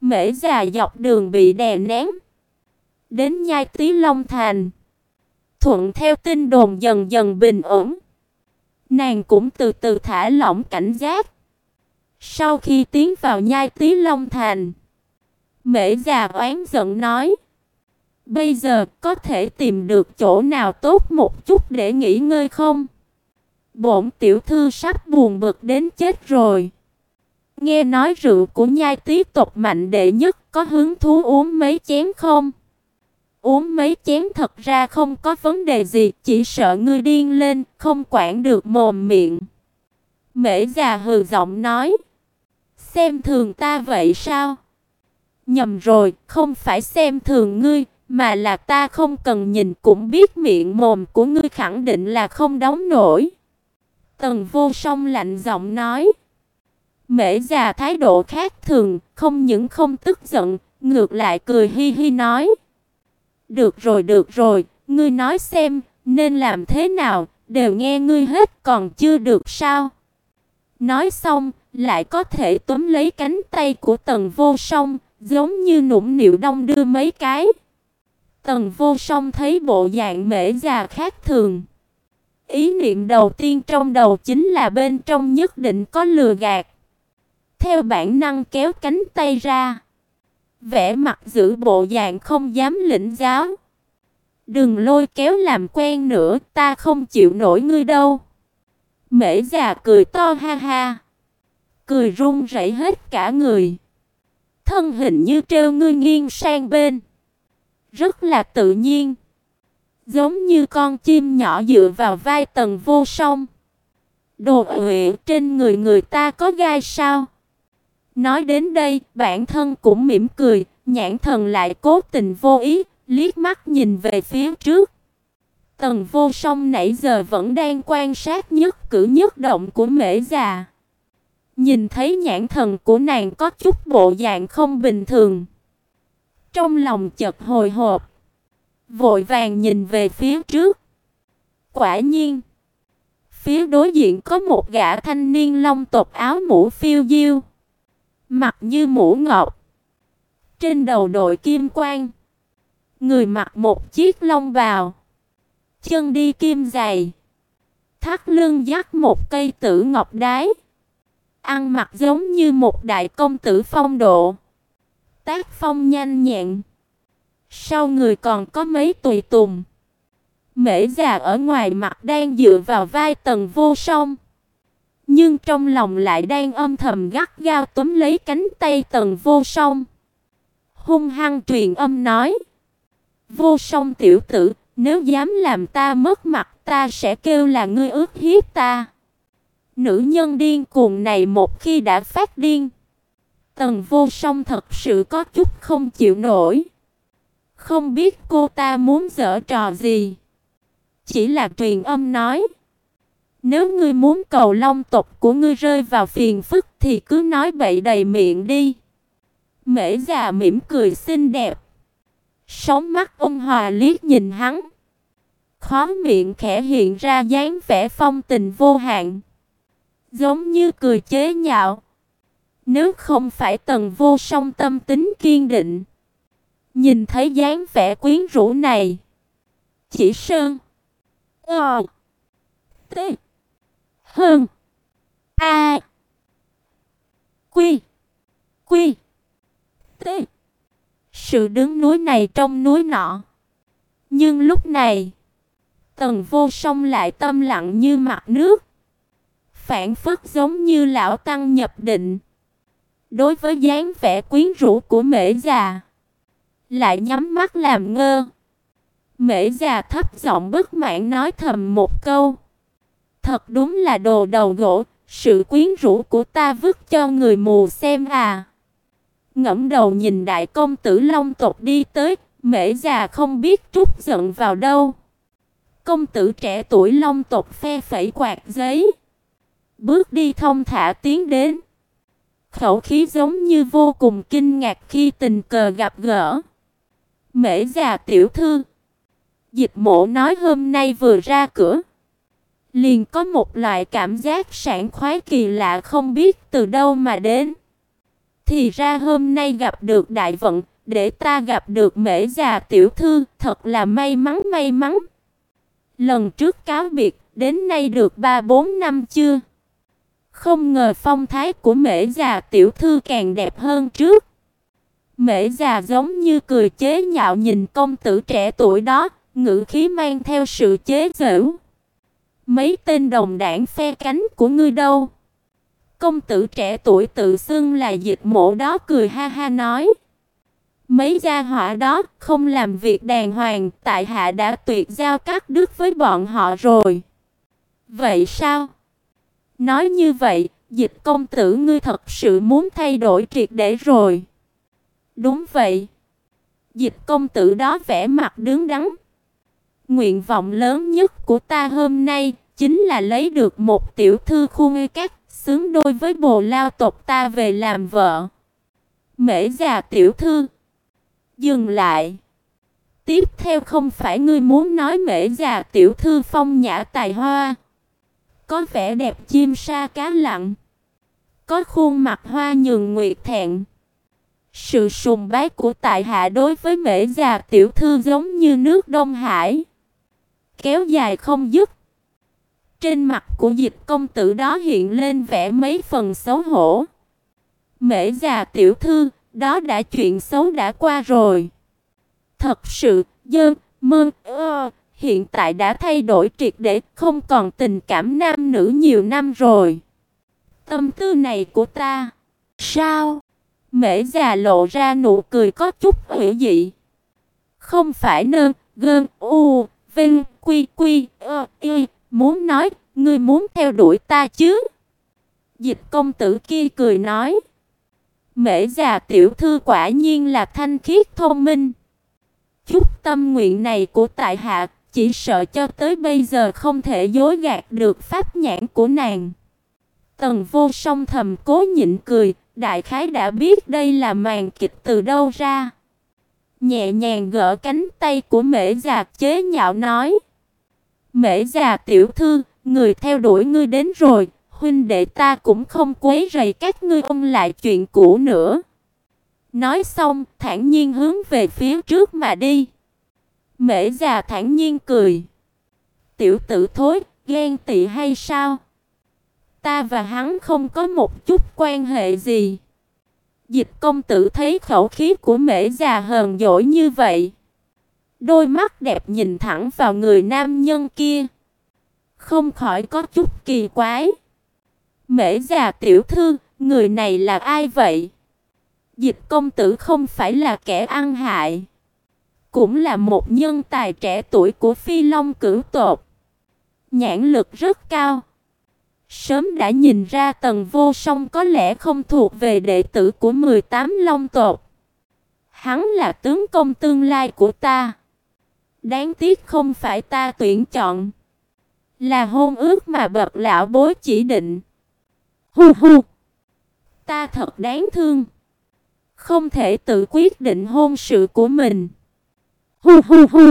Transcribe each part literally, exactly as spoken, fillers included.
Mễ già dọc đường bị đè nén, đến Nhai Tí Long Thành. Thuận theo tin đồn dần dần bình ổn, nàng cũng từ từ thả lỏng cảnh giác. Sau khi tiến vào Nhai Tí Long Thành, Mễ già oán giận nói: "Bây giờ có thể tìm được chỗ nào tốt một chút để nghỉ ngơi không? Bổn tiểu thư sắp buồn bực đến chết rồi. Nghe nói rượu của Nhai Tí tộc mạnh đệ nhất, có hứng thú uống mấy chén không?" "Uống mấy chén thật ra không có vấn đề gì, chỉ sợ ngươi điên lên, không quản được mồm miệng." Mễ già hừ giọng nói: "Xem thường ta vậy sao?" "Nhầm rồi, không phải xem thường ngươi, mà là ta không cần nhìn cũng biết miệng mồm của ngươi khẳng định là không đóng nổi." Tần Vô Song lạnh giọng nói. Mễ già thái độ khác thường, không những không tức giận, ngược lại cười hi hi nói: "Được rồi, được rồi, ngươi nói xem, nên làm thế nào, đều nghe ngươi hết còn chưa được sao?" Nói xong, lại có thể túm lấy cánh tay của Tần Vô Song, giống như nũng nịu đong đưa mấy cái. Tần Vô Song thấy bộ dạng Mễ già khác thường, ý niệm đầu tiên trong đầu chính là bên trong nhất định có lừa gạt. Theo bản năng kéo cánh tay ra, vẻ mặt giữ bộ dạng không dám lĩnh giáo. "Đừng lôi kéo làm quen nữa, ta không chịu nổi ngươi đâu." Mễ già cười to ha ha, cười run rẩy hết cả người, thân hình như treo ngươi nghiêng sang bên, rất là tự nhiên, giống như con chim nhỏ dựa vào vai Tần Vô Song. "Đồ uệ, trên người người ta có gai sao?" Nói đến đây, bản thân cũng mỉm cười, nhãn thần lại cố tình vô ý, liếc mắt nhìn về phía trước. Tần Vô Song nãy giờ vẫn đang quan sát nhất cử nhất động của Mễ già. Nhìn thấy nhãn thần của nàng có chút bộ dạng không bình thường, trong lòng chợt hồi hộp, vội vàng nhìn về phía trước. Quả nhiên, phía đối diện có một gã thanh niên Long tộc áo mũ phiêu diêu, mặt như mũ ngọc, trên đầu đội kim quan, người mặc một chiếc long bào, chân đi kim giày, thắt lưng dắt một cây tử ngọc đái, ăn mặc giống như một đại công tử phong độ, tác phong nhanh nhẹn. Sau người còn có mấy tùy tùng. Mễ già ở ngoài mặt đang dựa vào vai Tần Vô Song, nhưng trong lòng lại đang âm thầm gắt gao túm lấy cánh tay Tần Vô Song, hung hăng truyền âm nói: "Vô Song tiểu tử, nếu dám làm ta mất mặt, ta sẽ kêu là ngươi ức hiếp ta." Nữ nhân điên cuồng này một khi đã phát điên, Tần Vô Song thật sự có chút không chịu nổi. Không biết cô ta muốn giở trò gì, chỉ là truyền âm nói: "Nếu ngươi muốn cầu Long tộc của ngươi rơi vào phiền phức thì cứ nói bậy đầy miệng đi." Mễ già mỉm cười xinh đẹp, sóng mắt ôn hòa liếc nhìn hắn, khóe miệng khẽ hiện ra dáng vẻ phong tình vô hạn, giống như cười chế nhạo. Nếu không phải Tần Vô Song tâm tính kiên định, nhìn thấy dáng vẻ quyến rũ này, chỉ sơn ờ t hơn a quy quy t sự đứng núi này trong núi nọ. Nhưng lúc này, Tần Vô Song lại tâm lặng như mặt nước, phảng phất giống như lão tăng nhập định. Đối với dáng vẻ quyến rũ của Mễ già, lại nhắm mắt làm ngơ. Mễ già thấp giọng bất mãn nói thầm một câu: "Thật đúng là đồ đầu gỗ, sự quyến rũ của ta vứt cho người mù xem à." Ngẫm đầu nhìn đại công tử Long tộc đi tới, Mễ già không biết trút giận vào đâu. Công tử trẻ tuổi Long tộc phe phẩy quạt giấy, bước đi thong thả tiến đến, khẩu khí giống như vô cùng kinh ngạc khi tình cờ gặp gỡ. "Mễ già tiểu thư." Dịch Mộ nói hôm nay vừa ra cửa, liền có một loại cảm giác sảng khoái kỳ lạ không biết từ đâu mà đến. Thì ra hôm nay gặp được đại vận, để ta gặp được Mễ già tiểu thư, thật là may mắn may mắn. Lần trước cáo biệt, đến nay được ba bốn năm chưa? Không ngờ phong thái của Mễ già tiểu thư càng đẹp hơn trước. Mễ già giống như cười chế nhạo nhìn công tử trẻ tuổi đó, ngữ khí mang theo sự chế giễu. Mấy tên đồng đảng phe cánh của ngươi đâu? Công tử trẻ tuổi tự xưng là Dịch Mộ đó cười ha ha nói. Mấy gia hỏa đó không làm việc đàng hoàng, tại hạ đã tuyệt giao cắt đứt với bọn họ rồi. Vậy sao? Nói như vậy, Dịch công tử ngươi thật sự muốn thay đổi triệt để rồi. Đúng vậy. Dịch công tử đó vẻ mặt đứng đắn. Nguyện vọng lớn nhất của ta hôm nay chính là lấy được một tiểu thư khu ngư các xứng đôi với Bồ Lao tộc ta về làm vợ. Mễ già tiểu thư. Dừng lại. Tiếp theo không phải ngươi muốn nói Mễ già tiểu thư phong nhã tài hoa, có vẻ đẹp chim sa cá lặn, có khuôn mặt hoa nhường nguyệt thẹn. Sự sùng bái của tại hạ đối với Mễ già tiểu thư giống như nước Đông Hải, kéo dài không dứt. Trên mặt của Dịch công tử đó hiện lên vẻ mấy phần xấu hổ. Mễ già tiểu thư, đó đã chuyện xấu đã qua rồi. Thật sự, dơ, mơ, ơ, hiện tại đã thay đổi triệt để, không còn tình cảm nam nữ nhiều năm rồi. Tâm tư này của ta. Sao? Mễ già lộ ra nụ cười có chút hủy dị. Không phải nơ, gơn, u, vinh, quy, quy, ơ, y, muốn nói, ngươi muốn theo đuổi ta chứ? Dịch công tử kia cười nói. Mễ già tiểu thư quả nhiên là thanh khiết thông minh. Chút tâm nguyện này của tại hạ, chỉ sợ cho tới bây giờ không thể dối gạt được pháp nhãn của nàng. Tần Vô Song thầm cố nhịn cười, đại khái đã biết đây là màn kịch từ đâu ra. Nhẹ nhàng gỡ cánh tay của Mễ già chế nhạo nói. Mễ già tiểu thư, người theo đuổi ngươi đến rồi, huynh đệ ta cũng không quấy rầy các ngươi ôn lại chuyện cũ nữa. Nói xong, thản nhiên hướng về phía trước mà đi. Mễ già thản nhiên cười. Tiểu tử thối, ghen tị hay sao? Ta và hắn không có một chút quan hệ gì. Dịch công tử thấy khẩu khí của Mễ già hờn dỗi như vậy, đôi mắt đẹp nhìn thẳng vào người nam nhân kia, không khỏi có chút kỳ quái. Mễ già tiểu thư, người này là ai vậy? Dịch công tử không phải là kẻ ăn hại, cũng là một nhân tài trẻ tuổi của Phi Long cửu tộc, nhãn lực rất cao. Sớm đã nhìn ra Tần Vô Song có lẽ không thuộc về đệ tử của mười tám Long tộc. Hắn là tướng công tương lai của ta. Đáng tiếc không phải ta tuyển chọn, là hôn ước mà bậc lão bối chỉ định. Hu hu. Ta thật đáng thương, không thể tự quyết định hôn sự của mình. Hu hu hu.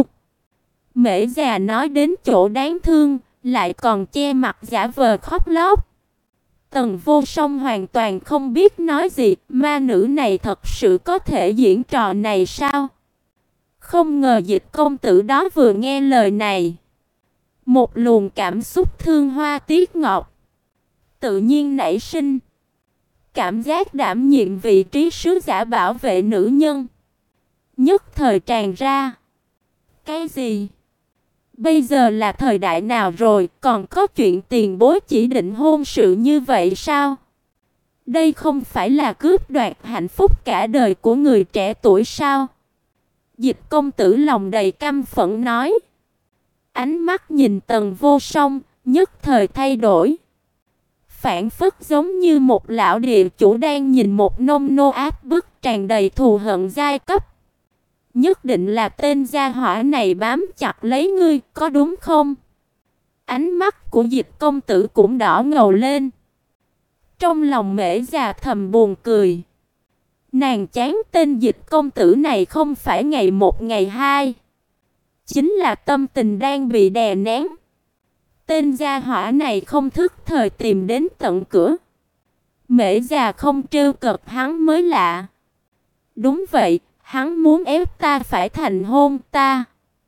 Mễ già nói đến chỗ đáng thương, lại còn che mặt giả vờ khóc lóc. Tần Vô Song hoàn toàn không biết nói gì, ma nữ này thật sự có thể diễn trò này sao? Không ngờ Dịch công tử đó vừa nghe lời này, một luồng cảm xúc thương hoa tiếc ngọt tự nhiên nảy sinh. Cảm giác đảm nhiệm vị trí sứ giả bảo vệ nữ nhân nhất thời tràn ra. Cái gì? Bây giờ là thời đại nào rồi, còn có chuyện tiền bối chỉ định hôn sự như vậy sao? Đây không phải là cướp đoạt hạnh phúc cả đời của người trẻ tuổi sao? Dịch công tử lòng đầy căm phẫn nói. Ánh mắt nhìn Tần Vô Song, nhất thời thay đổi. Phản phất giống như một lão địa chủ đang nhìn một nông nô áp bức tràn đầy thù hận giai cấp. Nhất định là tên gia hỏa này bám chặt lấy ngươi, có đúng không? Ánh mắt của Dịch công tử cũng đỏ ngầu lên. Trong lòng Mễ già thầm buồn cười. Nàng chán tên Dịch công tử này không phải ngày một ngày hai, chính là tâm tình đang bị đè nén. Tên gia hỏa này không thức thời tìm đến tận cửa, Mễ già không trêu cợt hắn mới lạ. Đúng vậy, hắn muốn ép ta phải thành hôn ta.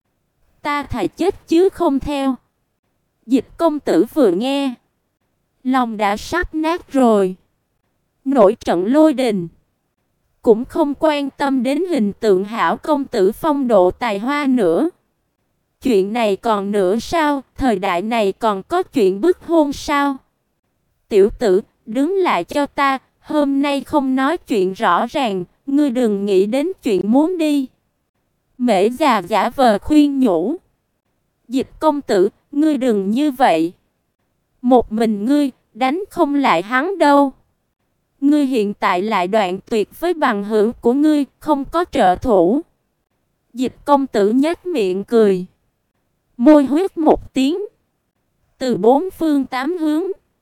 Ta thà chết chứ không theo. Dịch công tử vừa nghe, lòng đã sắp nát rồi. Nổi trận lôi đình, cũng không quan tâm đến hình tượng hảo công tử phong độ tài hoa nữa. Chuyện này còn nữa sao? Thời đại này còn có chuyện bức hôn sao? Tiểu tử, đứng lại cho ta, hôm nay không nói chuyện rõ ràng, ngươi đừng nghĩ đến chuyện muốn đi. Mễ già giả vờ khuyên nhủ. Dịch công tử, ngươi đừng như vậy. Một mình ngươi, đánh không lại hắn đâu. Ngươi hiện tại lại đoạn tuyệt với bằng hữu của ngươi, không có trợ thủ. Dịch công tử nhếch miệng cười. Môi huyết một tiếng. Từ bốn phương tám hướng,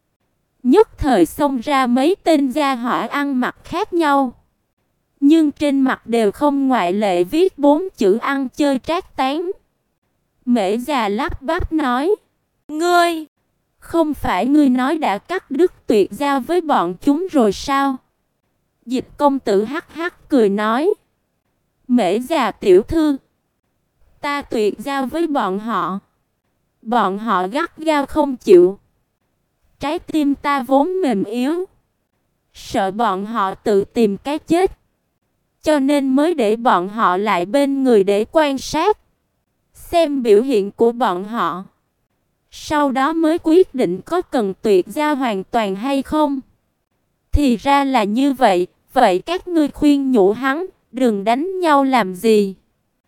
nhất thời xông ra mấy tên gia hỏa ăn mặc khác nhau. Nhưng trên mặt đều không ngoại lệ viết bốn chữ ăn chơi trác tán. Mễ già lắp bắp nói. Ngươi, không phải ngươi nói đã cắt đứt tuyệt giao với bọn chúng rồi sao? Dịch công tử hắc hắc cười nói. Mễ già tiểu thư, ta tuyệt giao với bọn họ. Bọn họ gắt gao không chịu. Trái tim ta vốn mềm yếu, sợ bọn họ tự tìm cái chết, cho nên mới để bọn họ lại bên người để quan sát, xem biểu hiện của bọn họ. Sau đó mới quyết định có cần tuyệt giao hoàn toàn hay không. Thì ra là như vậy, vậy các ngươi khuyên nhủ hắn, đừng đánh nhau làm gì.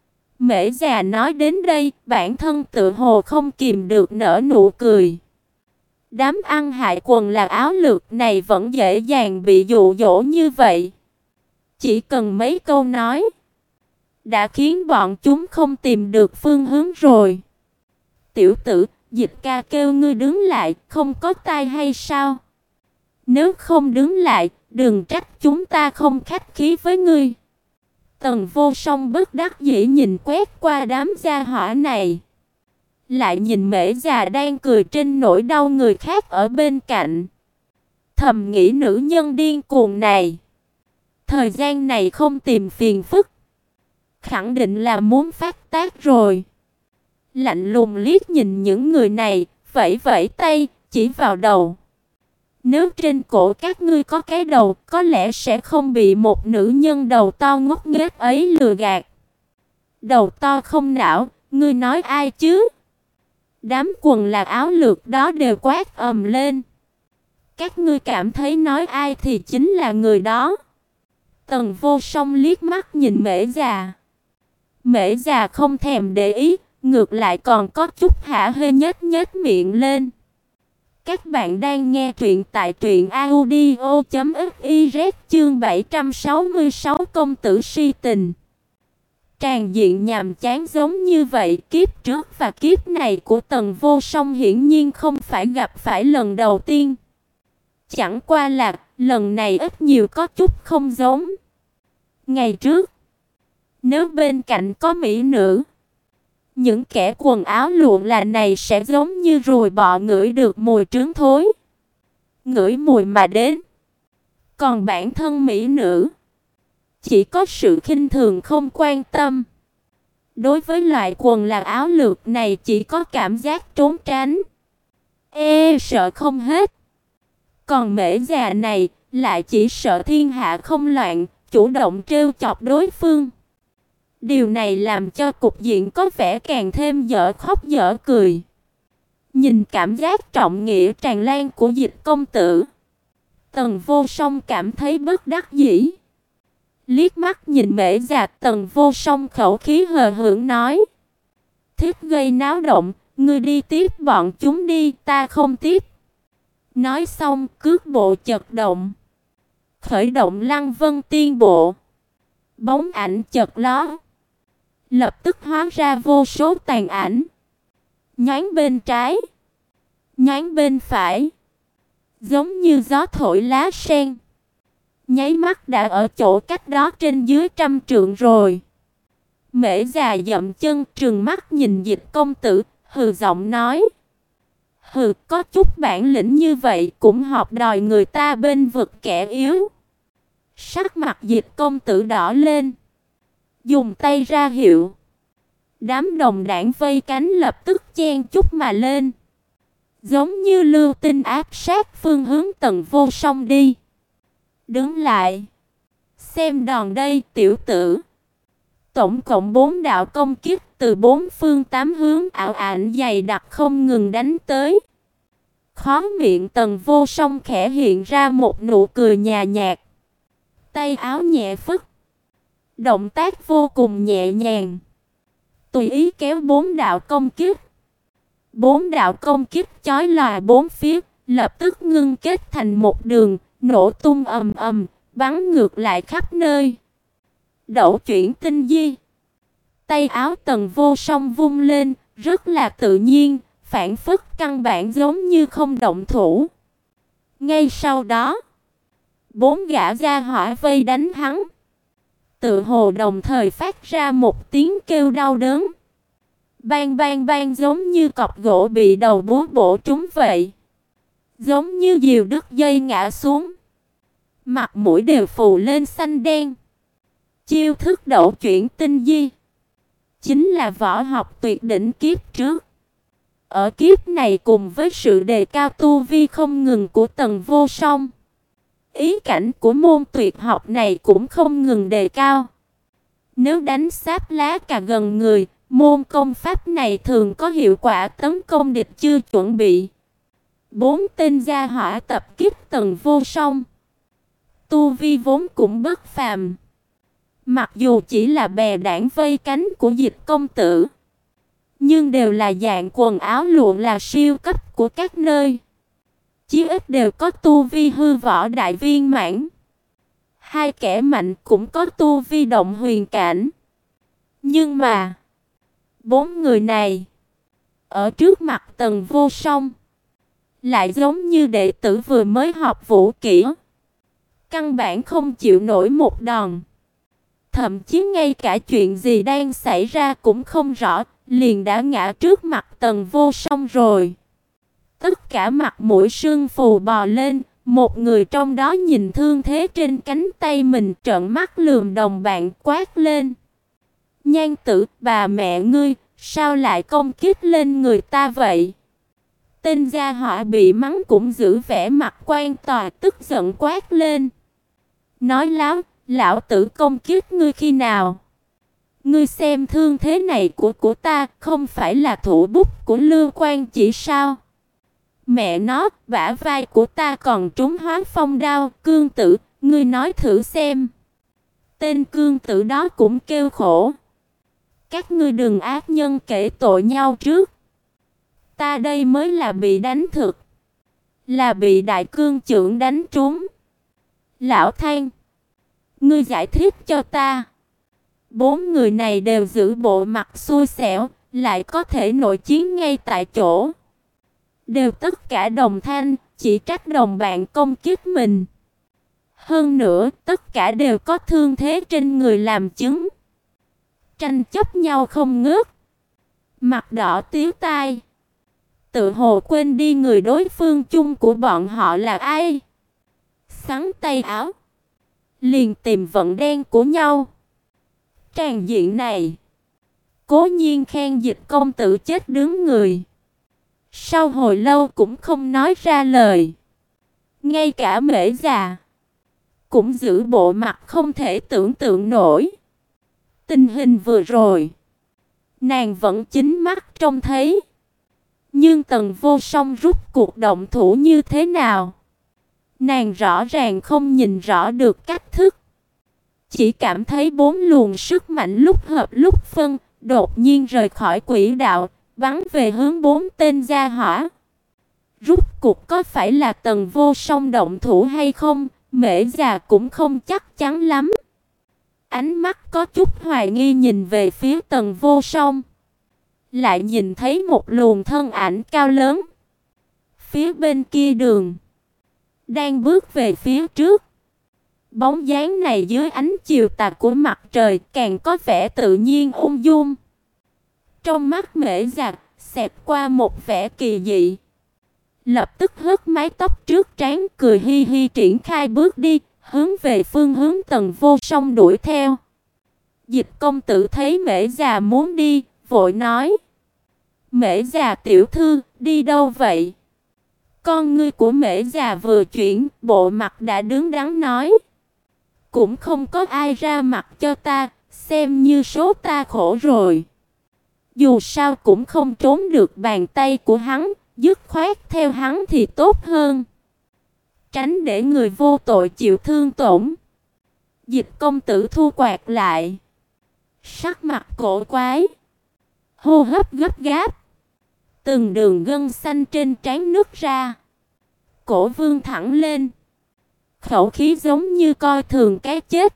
Mễ già nói đến đây, bản thân tự hồ không kìm được nở nụ cười. Đám ăn hại quần là áo lược này vẫn dễ dàng bị dụ dỗ như vậy. Chỉ cần mấy câu nói, đã khiến bọn chúng không tìm được phương hướng rồi. Tiểu tử, Dịch ca kêu ngươi đứng lại, không có tai hay sao? Nếu không đứng lại, đừng trách chúng ta không khách khí với ngươi. Tần Vô Song bất đắc dĩ nhìn quét qua đám gia hỏa này, lại nhìn Mễ già đang cười trên nỗi đau người khác ở bên cạnh. Thầm nghĩ nữ nhân điên cuồng này, thời gian này không tìm phiền phức, khẳng định là muốn phát tác rồi. Lạnh lùng liếc nhìn những người này, vẫy vẫy tay, chỉ vào đầu. Nếu trên cổ các ngươi có cái đầu, có lẽ sẽ không bị một nữ nhân đầu to ngốc nghếch ấy lừa gạt. Đầu to không não, ngươi nói ai chứ? Đám quần là áo lược đó đều quát ầm lên. Các ngươi cảm thấy nói ai thì chính là người đó. Tần Vô Song liếc mắt nhìn Mễ già. Mễ già không thèm để ý, ngược lại còn có chút hả hê nhếch nhếch miệng lên. Các bạn đang nghe truyện tại truyện audio chấm fiz chương bảy trăm sáu mươi sáu công tử si tình. Tràn diện nhàm chán giống như vậy, kiếp trước và kiếp này của Tần Vô Song hiển nhiên không phải gặp phải lần đầu tiên. Chẳng qua là lần này ít nhiều có chút không giống. Ngày trước, nếu bên cạnh có mỹ nữ, những kẻ quần áo lụa là này sẽ giống như ruồi bọ ngửi được mùi trứng thối, ngửi mùi mà đến. Còn bản thân mỹ nữ chỉ có sự khinh thường không quan tâm. Đối với loại quần là áo lược này chỉ có cảm giác trốn tránh, e sợ không hết. Còn Mễ già này lại chỉ sợ thiên hạ không loạn, chủ động trêu chọc đối phương. Điều này làm cho cục diện có vẻ càng thêm dở khóc dở cười. Nhìn cảm giác trọng nghĩa tràn lan của Dịch công tử, Tần Vô Song cảm thấy bất đắc dĩ. Liếc mắt nhìn Mễ già, Tần Vô Song khẩu khí hờ hững nói. Thích gây náo động, ngươi đi tiếp bọn chúng đi, ta không tiếp. Nói xong cước bộ chật động, khởi động Lăng Vân Tiên Bộ. Bóng ảnh chật lóe, lập tức hóa ra vô số tàn ảnh, nhoáng bên trái, nhoáng bên phải, giống như gió thổi lá sen. Nháy mắt đã ở chỗ cách đó trên dưới trăm trượng rồi. Mễ già dậm chân trừng mắt nhìn Dịch công tử, hừ giọng nói. Hừ, có chút bản lĩnh như vậy cũng học đòi người ta bên vực kẻ yếu. Sắc mặt Dịch công tử đỏ lên, dùng tay ra hiệu. Đám đồng đảng vây cánh lập tức chen chúc mà lên, giống như lưu tinh áp sát phương hướng Tần Vô Song đi. Đứng lại, xem đòn đây tiểu tử. Tổng cộng bốn đạo công kích từ bốn phương tám hướng ảo ảnh dày đặc không ngừng đánh tới. Khóe miệng Tần Vô Song khẽ hiện ra một nụ cười nhà nhạt. Tay áo nhẹ phất, động tác vô cùng nhẹ nhàng, tùy ý kéo bốn đạo công kích. Bốn đạo công kích chói lòa bốn phía, lập tức ngưng kết thành một đường, nổ tung ầm ầm, bắn ngược lại khắp nơi. Đẩu chuyển tinh di. Tay áo Tần Vô Song vung lên, rất là tự nhiên, phản phất căn bản giống như không động thủ. Ngay sau đó, bốn gã gia hỏa vây đánh hắn, tự hồ đồng thời phát ra một tiếng kêu đau đớn. Bang bang bang, giống như cọc gỗ bị đầu búa bổ trúng vậy. Giống như diều đứt dây ngã xuống, mặt mũi đều phù lên xanh đen. Chiêu thức đẩu chuyển tinh di chính là võ học tuyệt đỉnh kiếp trước. Ở kiếp này cùng với sự đề cao tu vi không ngừng của Tần Vô Song, ý cảnh của môn tuyệt học này cũng không ngừng đề cao. Nếu đánh sáp lá cà gần người, môn công pháp này thường có hiệu quả tấn công địch chưa chuẩn bị. Bốn tên gia hỏa tập kích Tần Vô Song, tu vi vốn cũng bất phàm. Mặc dù chỉ là bè đảng vây cánh của Dịch công tử, nhưng đều là dạng quần áo lụa là siêu cấp của các nơi. Chí ít đều có tu vi hư võ đại viên mãn. Hai kẻ mạnh cũng có tu vi động huyền cảnh. Nhưng mà bốn người này ở trước mặt Tần Vô Song lại giống như đệ tử vừa mới học vũ kỹ, căn bản không chịu nổi một đòn. Thậm chí ngay cả chuyện gì đang xảy ra cũng không rõ, liền đã ngã trước mặt Tần Vô Song rồi. Tất cả mặt mũi sưng phù bò lên, một người trong đó nhìn thương thế trên cánh tay mình, trợn mắt lườm đồng bạn quát lên: "Nhan tử, bà mẹ ngươi, sao lại công kích lên người ta vậy?" Tên gia hỏa bị mắng cũng giữ vẻ mặt quan tòa, tức giận quát lên: "Nói láo, lão tử công kích ngươi khi nào? Ngươi xem thương thế này của của ta, không phải là thủ bút của Lưu Quan chỉ sao? Mẹ nó, bả vai của ta còn trúng Hóa Phong đao, Cương tử, ngươi nói thử xem." Tên Cương tử đó cũng kêu khổ: "Các ngươi đừng ác nhân kể tội nhau trước. Ta đây mới là bị đánh thực, là bị đại cương trưởng đánh trúng. Lão Than, ngươi giải thích cho ta." Bốn người này đều giữ bộ mặt xui xẻo, lại có thể nội chiến ngay tại chỗ. Đều tất cả đồng thanh, chỉ trách đồng bạn công kích mình. Hơn nữa, tất cả đều có thương thế trên người làm chứng. Tranh chấp nhau không ngớt, mặt đỏ tía tai, tự hồ quên đi người đối phương chung của bọn họ là ai. Xắn tay áo, liền tìm vận đen của nhau. Tràn diện này, cố nhiên khen Dịch công tử chết đứng người, sau hồi lâu cũng không nói ra lời. Ngay cả Mễ già cũng giữ bộ mặt không thể tưởng tượng nổi. Tình hình vừa rồi, nàng vẫn chính mắt trông thấy. Nhưng Tần Vô Song rút cuộc động thủ như thế nào, nàng rõ ràng không nhìn rõ được cách thức. Chỉ cảm thấy bốn luồng sức mạnh lúc hợp lúc phân, đột nhiên rời khỏi quỹ đạo, bắn về hướng bốn tên gia hỏa. Rút cuộc có phải là Tần Vô Song động thủ hay không, Mễ già cũng không chắc chắn lắm. Ánh mắt có chút hoài nghi nhìn về phía Tần Vô Song, lại nhìn thấy một luồng thân ảnh cao lớn phía bên kia đường, đang bước về phía trước. Bóng dáng này dưới ánh chiều tà của mặt trời càng có vẻ tự nhiên ung dung. Trong mắt Mễ già xẹt qua một vẻ kỳ dị, lập tức hất mái tóc trước trán, cười hi hi triển khai bước đi, hướng về phương hướng Tần Vô Song đuổi theo. Dịch công tử thấy Mễ già muốn đi, vội nói: "Mễ già tiểu thư, đi đâu vậy?" Con ngươi của Mễ già vừa chuyển, bộ mặt đã đứng đắn nói: "Cũng không có ai ra mặt cho ta, xem như số ta khổ rồi." Dù sao cũng không trốn được bàn tay của hắn, dứt khoát theo hắn thì tốt hơn, tránh để người vô tội chịu thương tổn. Dịch công tử thu quạt lại, sắc mặt cổ quái, hô hấp gấp gáp, từng đường gân xanh trên trán nứt ra, cổ vương thẳng lên, khẩu khí giống như coi thường cái chết.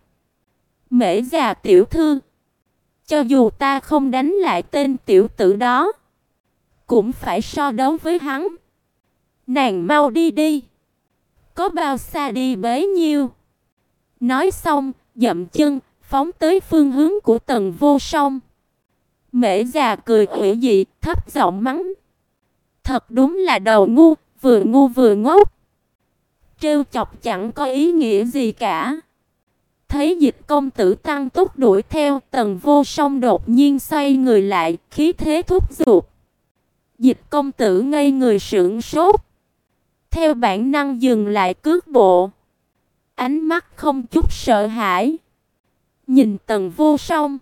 "Mễ già tiểu thư, cho dù ta không đánh lại tên tiểu tử đó, cũng phải so đấu với hắn. Nàng mau đi đi, có bao xa đi bấy nhiêu." Nói xong, dậm chân, phóng tới phương hướng của Tần Vô Song. Mễ già cười ủy dị, thấp giọng mắng: "Thật đúng là đầu ngu, vừa ngu vừa ngốc. Trêu chọc chẳng có ý nghĩa gì cả." Thấy Dịch công tử tăng tốc đuổi theo, Tần Vô Song đột nhiên xoay người lại, khí thế thúc giục. Dịch công tử ngây người sững sốt, theo bản năng dừng lại cước bộ, ánh mắt không chút sợ hãi, nhìn Tần Vô Song,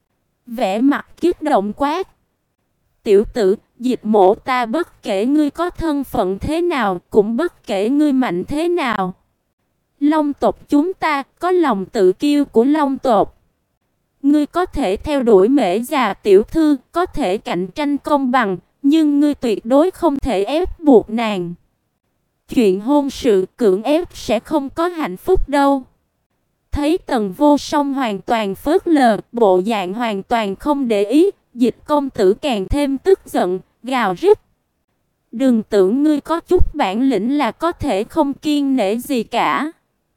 vẻ mặt kích động quát: "Tiểu tử, Dịch mộ ta bất kể ngươi có thân phận thế nào, cũng bất kể ngươi mạnh thế nào. Long tộc chúng ta có lòng tự kiêu của Long tộc. Ngươi có thể theo đuổi Mễ già tiểu thư, có thể cạnh tranh công bằng, nhưng ngươi tuyệt đối không thể ép buộc nàng. Chuyện hôn sự cưỡng ép sẽ không có hạnh phúc đâu." Thấy Tần Vô Song hoàn toàn phớt lờ, bộ dạng hoàn toàn không để ý, Dịch công tử càng thêm tức giận, gào rít: "Đừng tưởng ngươi có chút bản lĩnh là có thể không kiêng nể gì cả.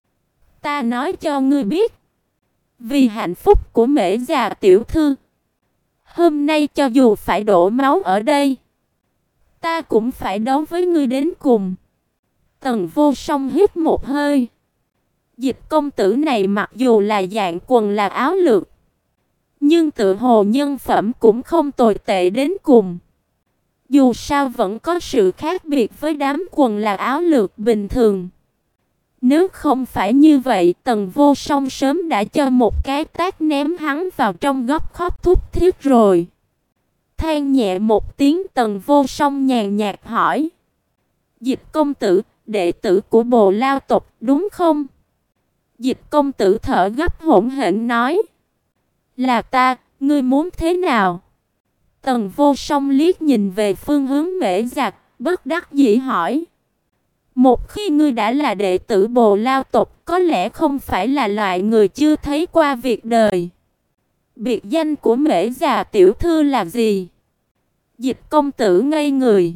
Ta nói cho ngươi biết, vì hạnh phúc của Mễ già tiểu thư, hôm nay cho dù phải đổ máu ở đây, ta cũng phải đấu với ngươi đến cùng." Tần Vô Song hít một hơi. Dịch công tử này mặc dù là dạng quần là áo lược, nhưng tự hồ nhân phẩm cũng không tồi tệ đến cùng. Dù sao vẫn có sự khác biệt với đám quần là áo lược bình thường. Nếu không phải như vậy, Tần Vô Song sớm đã cho một cái tát ném hắn vào trong góc khóc thút thít rồi. Than nhẹ một tiếng, Tần Vô Song nhàn nhạt hỏi: "Dịch công tử, đệ tử của Bồ Lao tộc đúng không?" Dịch công tử thở gấp hổn hển nói: "Là ta, ngươi muốn thế nào?" Tần Vô Song liếc nhìn về phương hướng Mễ Giặc, bất đắc dĩ hỏi: "Một khi ngươi đã là đệ tử Bồ Lao tộc, có lẽ không phải là loại người chưa thấy qua việc đời. Biệt danh của Mễ già tiểu thư là gì?" Dịch công tử ngây người.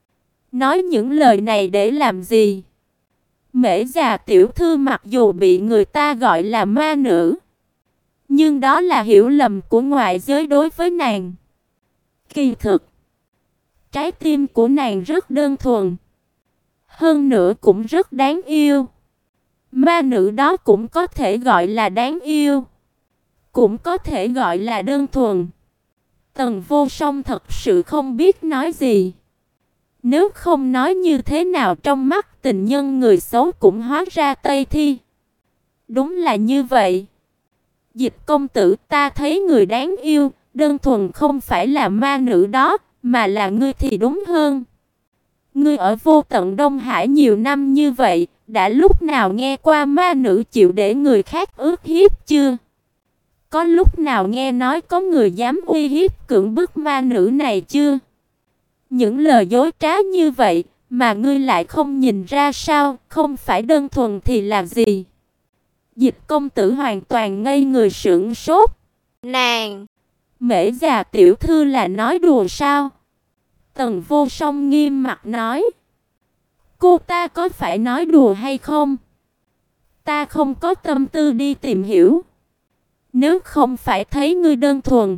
Nói những lời này để làm gì? Mễ già tiểu thư mặc dù bị người ta gọi là ma nữ, nhưng đó là hiểu lầm của ngoại giới đối với nàng. Kỳ thực, trái tim của nàng rất đơn thuần, hơn nữa cũng rất đáng yêu. Ma nữ đó cũng có thể gọi là đáng yêu, cũng có thể gọi là đơn thuần. Tần Vô Song thật sự không biết nói gì. Nếu không nói như thế nào trong mắt tình nhân người xấu cũng hóa ra Tây Thi. Đúng là như vậy. Dịch công tử, ta thấy người đáng yêu, đơn thuần không phải là ma nữ đó, mà là ngươi thì đúng hơn. Ngươi ở vô tận Đông Hải nhiều năm như vậy, đã lúc nào nghe qua ma nữ chịu để người khác ức hiếp chưa? Có lúc nào nghe nói có người dám uy hiếp cưỡng bức ma nữ này chưa? Những lời dối trá như vậy mà ngươi lại không nhìn ra sao, không phải đơn thuần thì là gì? Dịch công tử hoàn toàn ngây người sững sốt. Nàng, Mễ già tiểu thư là nói đùa sao? Tần Vô Song nghiêm mặt nói. Cô ta có phải nói đùa hay không? Ta không có tâm tư đi tìm hiểu. Nếu không phải thấy ngươi đơn thuần,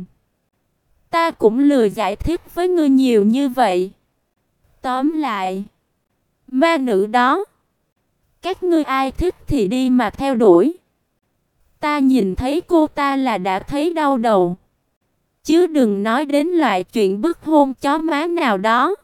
ta cũng lười giải thích với ngươi nhiều như vậy. Tóm lại, Ma nữ đó, các ngươi ai thích thì đi mà theo đuổi. Ta nhìn thấy cô ta là đã thấy đau đầu. Chứ đừng nói đến loại chuyện bức hôn chó má nào đó.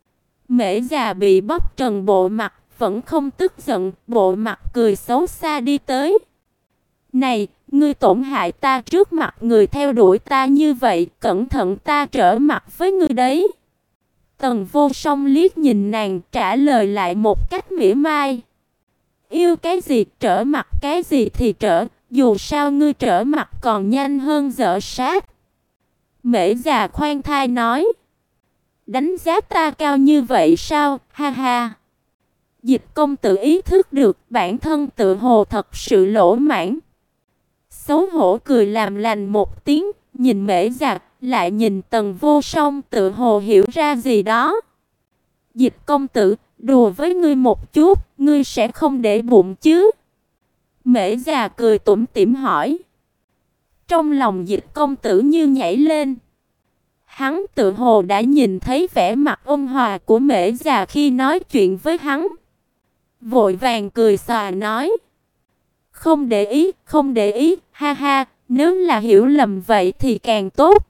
Mễ già bị bóc trần bộ mặt, vẫn không tức giận, bộ mặt cười xấu xa đi tới. Này, ngươi tổn hại ta trước mặt người theo đuổi ta như vậy, cẩn thận ta trở mặt với ngươi đấy. Tần Vô Song liếc nhìn nàng, trả lời lại một cách mỉa mai. Yêu cái gì, trở mặt cái gì thì trở, dù sao ngươi trở mặt còn nhanh hơn dở sát. Mễ già khoan thai nói. Đánh giá ta cao như vậy sao, ha ha. Dịch công tử ý thức được bản thân tự hồ thật sự lỗ mãn. Xấu hổ cười làm lành một tiếng, nhìn Mễ già, lại nhìn Tần Vô Song tự hồ hiểu ra gì đó. Dịch công tử, đùa với ngươi một chút, ngươi sẽ không để bụng chứ? Mễ già cười tủm tỉm hỏi. Trong lòng Dịch công tử như nhảy lên. Hắn tự hồ đã nhìn thấy vẻ mặt ôn hòa của Mễ già khi nói chuyện với hắn. Vội vàng cười xòa nói. Không để ý, không để ý, ha ha, nếu là hiểu lầm vậy thì càng tốt.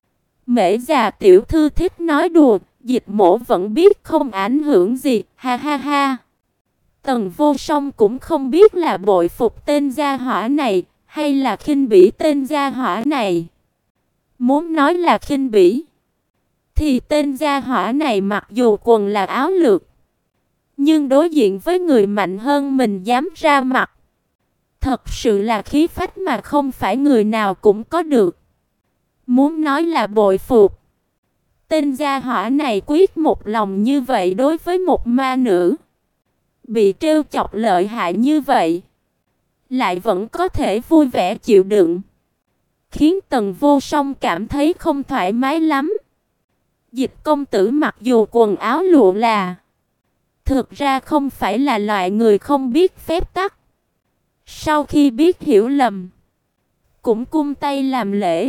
Mễ già tiểu thư thích nói đùa, Dịch mổ vẫn biết không ảnh hưởng gì, ha ha ha. Tần Vô Song cũng không biết là bội phục tên gia hỏa này, hay là khinh bỉ tên gia hỏa này. Muốn nói là khinh bỉ, thì tên gia hỏa này mặc dù quần là áo lược, nhưng đối diện với người mạnh hơn mình dám ra mặt. Thật sự là khí phách mà không phải người nào cũng có được. Muốn nói là bội phục, tên gia hỏa này quyết một lòng như vậy đối với một ma nữ. Bị trêu chọc lợi hại như vậy, lại vẫn có thể vui vẻ chịu đựng, khiến Tần Vô Song cảm thấy không thoải mái lắm. Dịch công tử mặc dù quần áo lụa là, thực ra không phải là loại người không biết phép tắc. Sau khi biết hiểu lầm, cũng cung tay làm lễ.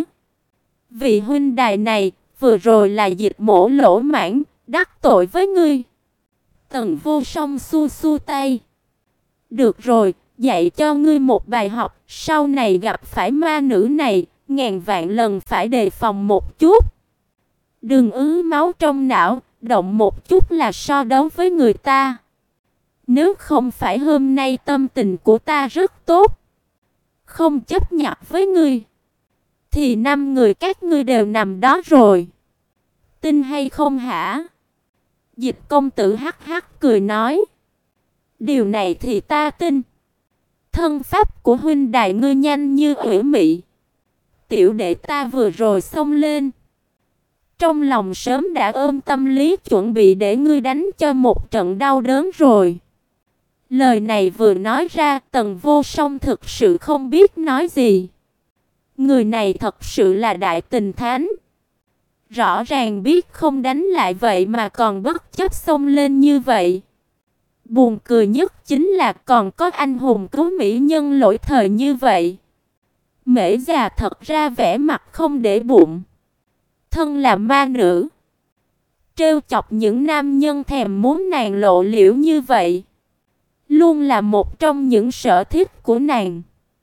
Vị huynh đài này, vừa rồi là Dịch mổ lỗ mãn, đắc tội với ngươi. Tần Vô Song xua xua tay. Được rồi, dạy cho ngươi một bài học, sau này gặp phải ma nữ này, ngàn vạn lần phải đề phòng một chút. Đừng ứ máu trong não, động một chút là so đấu với người ta. Nếu không phải hôm nay tâm tình của ta rất tốt, không chấp nhặt với ngươi, thì năm người các ngươi đều nằm đó rồi. Tin hay không hả? Dịch công tử hắc hắc cười nói. Điều này thì ta tin. Thân pháp của huynh đài ngươi nhanh như ủy mị. Tiểu đệ ta vừa rồi xông lên, trong lòng sớm đã ôm tâm lý chuẩn bị để ngươi đánh cho một trận đau đớn rồi. Lời này vừa nói ra, Tần Vô Song thực sự không biết nói gì. Người này thật sự là đại tình thánh. Rõ ràng biết không đánh lại vậy mà còn bất chấp xông lên như vậy. Buồn cười nhất chính là còn có anh hùng cứu mỹ nhân lỗi thời như vậy. Mễ già thật ra vẻ mặt không để bụng. Thân là ma nữ, trêu chọc những nam nhân thèm muốn nàng lộ liễu như vậy, luôn là một trong những sở thích của nàng.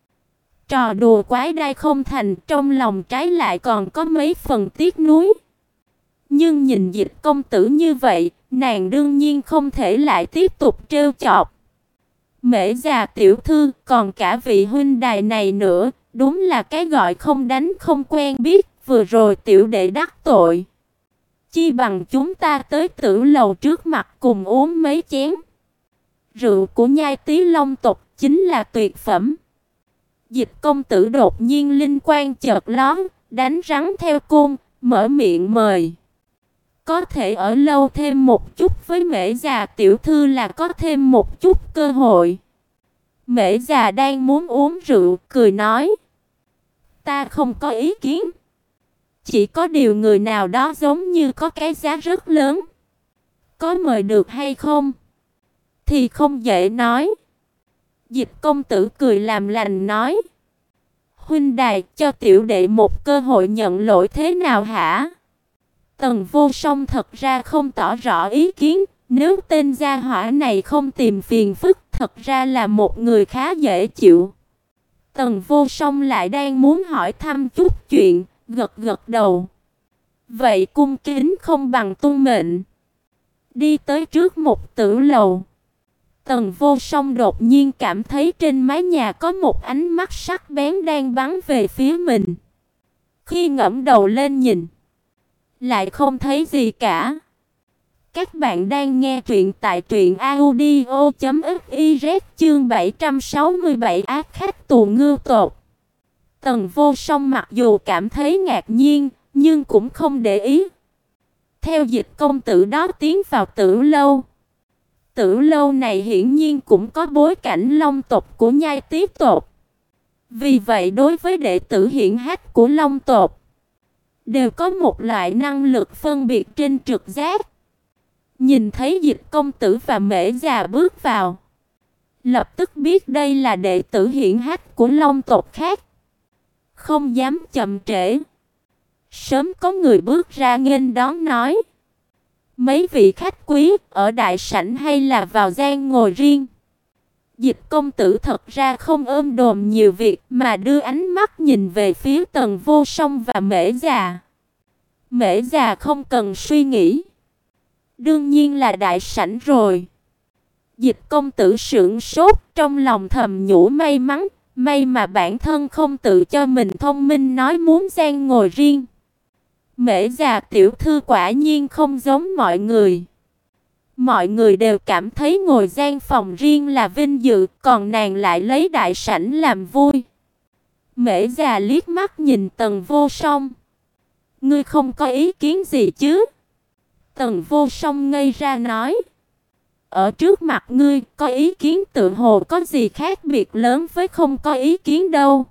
Trò đùa quái đai không thành, trong lòng trái lại còn có mấy phần tiếc nuối. Nhưng nhìn Dịch công tử như vậy, nàng đương nhiên không thể lại tiếp tục trêu chọc. Mễ già tiểu thư, còn cả vị huynh đài này nữa, đúng là cái gọi không đánh không quen biết, vừa rồi tiểu đệ đắc tội. Chi bằng chúng ta tới Tử lầu trước mặt cùng uống mấy chén. Rượu của Nhai Tí Long tộc chính là tuyệt phẩm. Dịch công tử đột nhiên linh quang chợt lóe, đánh rắn theo côn, mở miệng mời. Có thể ở lâu thêm một chút với Mễ già tiểu thư là có thêm một chút cơ hội. Mễ già đang muốn uống rượu, cười nói. Ta không có ý kiến. Chỉ có điều người nào đó giống như có cái giá rất lớn. Có mời được hay không? Thì không dễ nói. Dịch công tử cười làm lành nói. Huynh đài, cho tiểu đệ một cơ hội nhận lỗi thế nào hả? Tần Vô Song thật ra không tỏ rõ ý kiến, Nếu tên gia hỏa này không tìm phiền phức, thật ra là một người khá dễ chịu. Tần Vô Song lại đang muốn hỏi thăm chút chuyện, gật gật đầu. Vậy cung kính không bằng tuân mệnh. Đi tới trước một tử lầu. Tần Vô Song đột nhiên cảm thấy trên mái nhà có một ánh mắt sắc bén đang bắn về phía mình. Khi ngẩng đầu lên nhìn, lại không thấy gì cả. Các bạn đang nghe truyện tại truyện audio chấm fiz chương bảy trăm sáu mươi bảy ác khách tù ngưu tột. Tần Vô Song mặc dù cảm thấy ngạc nhiên, nhưng cũng không để ý. Theo Dịch công tử đó tiến vào tử lâu. Tử lâu này hiển nhiên cũng có bối cảnh Long tộc của Nhai Tiếp tộc. Vì vậy đối với đệ tử hiển hách của Long tộc, đều có một loại năng lực phân biệt trên trực giác. Nhìn thấy Dịch công tử và Mễ già bước vào, lập tức biết đây là đệ tử hiển hách của Long tộc khác. Không dám chậm trễ. Sớm có người bước ra nghênh đón nói: mấy vị khách quý ở đại sảnh hay là vào gian ngồi riêng? Dịch công tử thật ra không ôm đồm nhiều việc, mà đưa ánh mắt nhìn về phía Tần Vô Song và Mễ già. Mễ già không cần suy nghĩ, đương nhiên là đại sảnh rồi. Dịch công tử sững sốt, trong lòng thầm nhủ may mắn, may mà bản thân không tự cho mình thông minh nói muốn gian ngồi riêng. Mễ già tiểu thư quả nhiên không giống mọi người. Mọi người đều cảm thấy ngồi gian phòng riêng là vinh dự, còn nàng lại lấy đại sảnh làm vui. Mễ già liếc mắt nhìn Tần Vô Song. Ngươi không có ý kiến gì chứ? Tần Vô Song ngây ra nói. Ở trước mặt ngươi, có ý kiến tự hồ có gì khác biệt lớn với không có ý kiến đâu.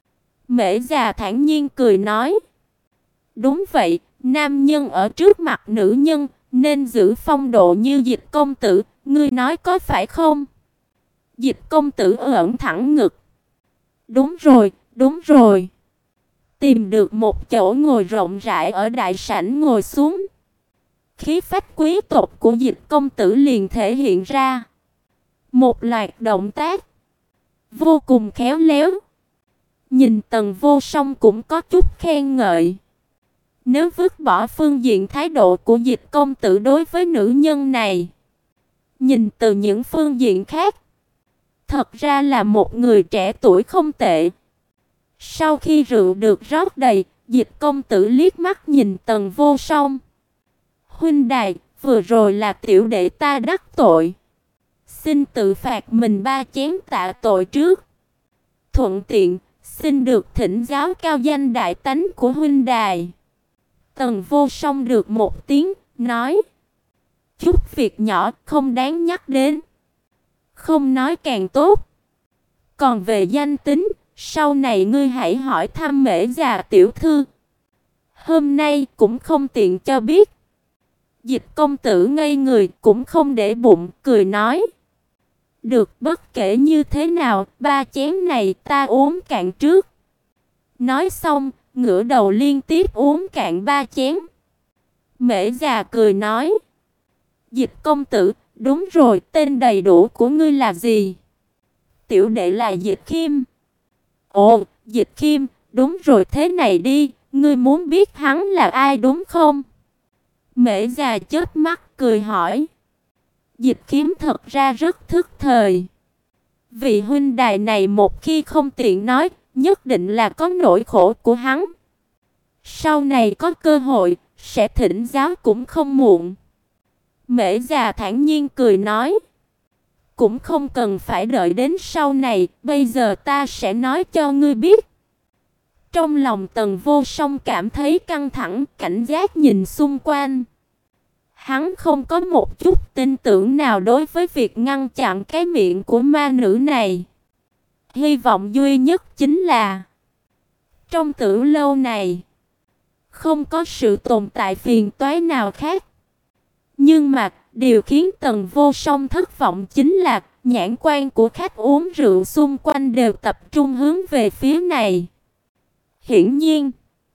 Mễ già thản nhiên cười nói. Đúng vậy, nam nhân ở trước mặt nữ nhân, nên giữ phong độ như Dịch công tử, ngươi nói có phải không? Dịch công tử ưỡn thẳng ngực. Đúng rồi, đúng rồi. Tìm được một chỗ ngồi rộng rãi ở đại sảnh ngồi xuống. Khí phách quý tộc của Dịch công tử liền thể hiện ra. Một loạt động tác vô cùng khéo léo. Nhìn Tần Vô Song cũng có chút khen ngợi. Nếu vứt bỏ phương diện thái độ của Dịch công tử đối với nữ nhân này, nhìn từ những phương diện khác, thật ra là một người trẻ tuổi không tệ. Sau khi rượu được rót đầy, Dịch công tử liếc mắt nhìn Tần Vô Song. Huynh đài, vừa rồi là tiểu đệ ta đắc tội. Xin tự phạt mình ba chén tạ tội trước. Thuận tiện, xin được thỉnh giáo cao danh đại tánh của huynh đài. Tần Vô Song được một tiếng, nói. Chút việc nhỏ không đáng nhắc đến. Không nói càng tốt. Còn về danh tính, sau này ngươi hãy hỏi thăm Mễ già tiểu thư. Hôm nay cũng không tiện cho biết. Dịch công tử ngây người cũng không để bụng, cười nói. Được, bất kể như thế nào, ba chén này ta uống cạn trước. Nói xong, ngửa đầu liên tiếp uống cạn ba chén. Mễ già cười nói. Dịch công tử, đúng rồi, tên đầy đủ của ngươi là gì? Tiểu đệ là Dịch Khiêm. Ồ, Dịch Khiêm, đúng rồi, thế này đi, ngươi muốn biết hắn là ai đúng không? Mễ già chớp mắt cười hỏi. Dịch Khiêm thật ra rất thức thời. Vị huynh đài này một khi không tiện nói, nhất định là có nỗi khổ của hắn. Sau này có cơ hội, sẽ thỉnh giáo cũng không muộn. Mễ già thản nhiên cười nói. Cũng không cần phải đợi đến sau này, bây giờ ta sẽ nói cho ngươi biết. Trong lòng Tần Vô Song cảm thấy căng thẳng, cảnh giác nhìn xung quanh. Hắn không có một chút tin tưởng nào đối với việc ngăn chặn cái miệng của ma nữ này. Hy vọng duy nhất chính là trong tử lâu này không có sự tồn tại phiền toái nào khác. Nhưng mà điều khiến Tần Vô Song thất vọng chính là nhãn quan của khách uống rượu xung quanh đều tập trung hướng về phía này. Hiển nhiên,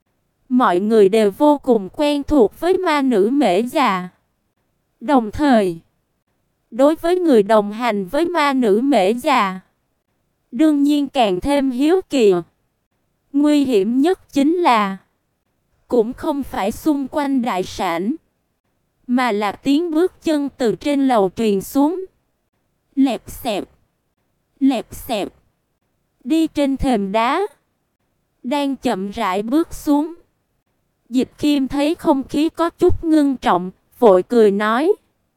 mọi người đều vô cùng quen thuộc với ma nữ Mễ già. Đồng thời, Đối với người đồng hành với ma nữ Mễ già, đương nhiên càng thêm hiếu kỳ. Nguy hiểm nhất chính là cũng không phải xung quanh đại sảnh, mà là tiếng bước chân từ trên lầu truyền xuống. Lẹp xẹp, lẹp xẹp, đi trên thềm đá, đang chậm rãi bước xuống. Dịch Khiêm thấy không khí có chút ngưng trọng, vội cười nói: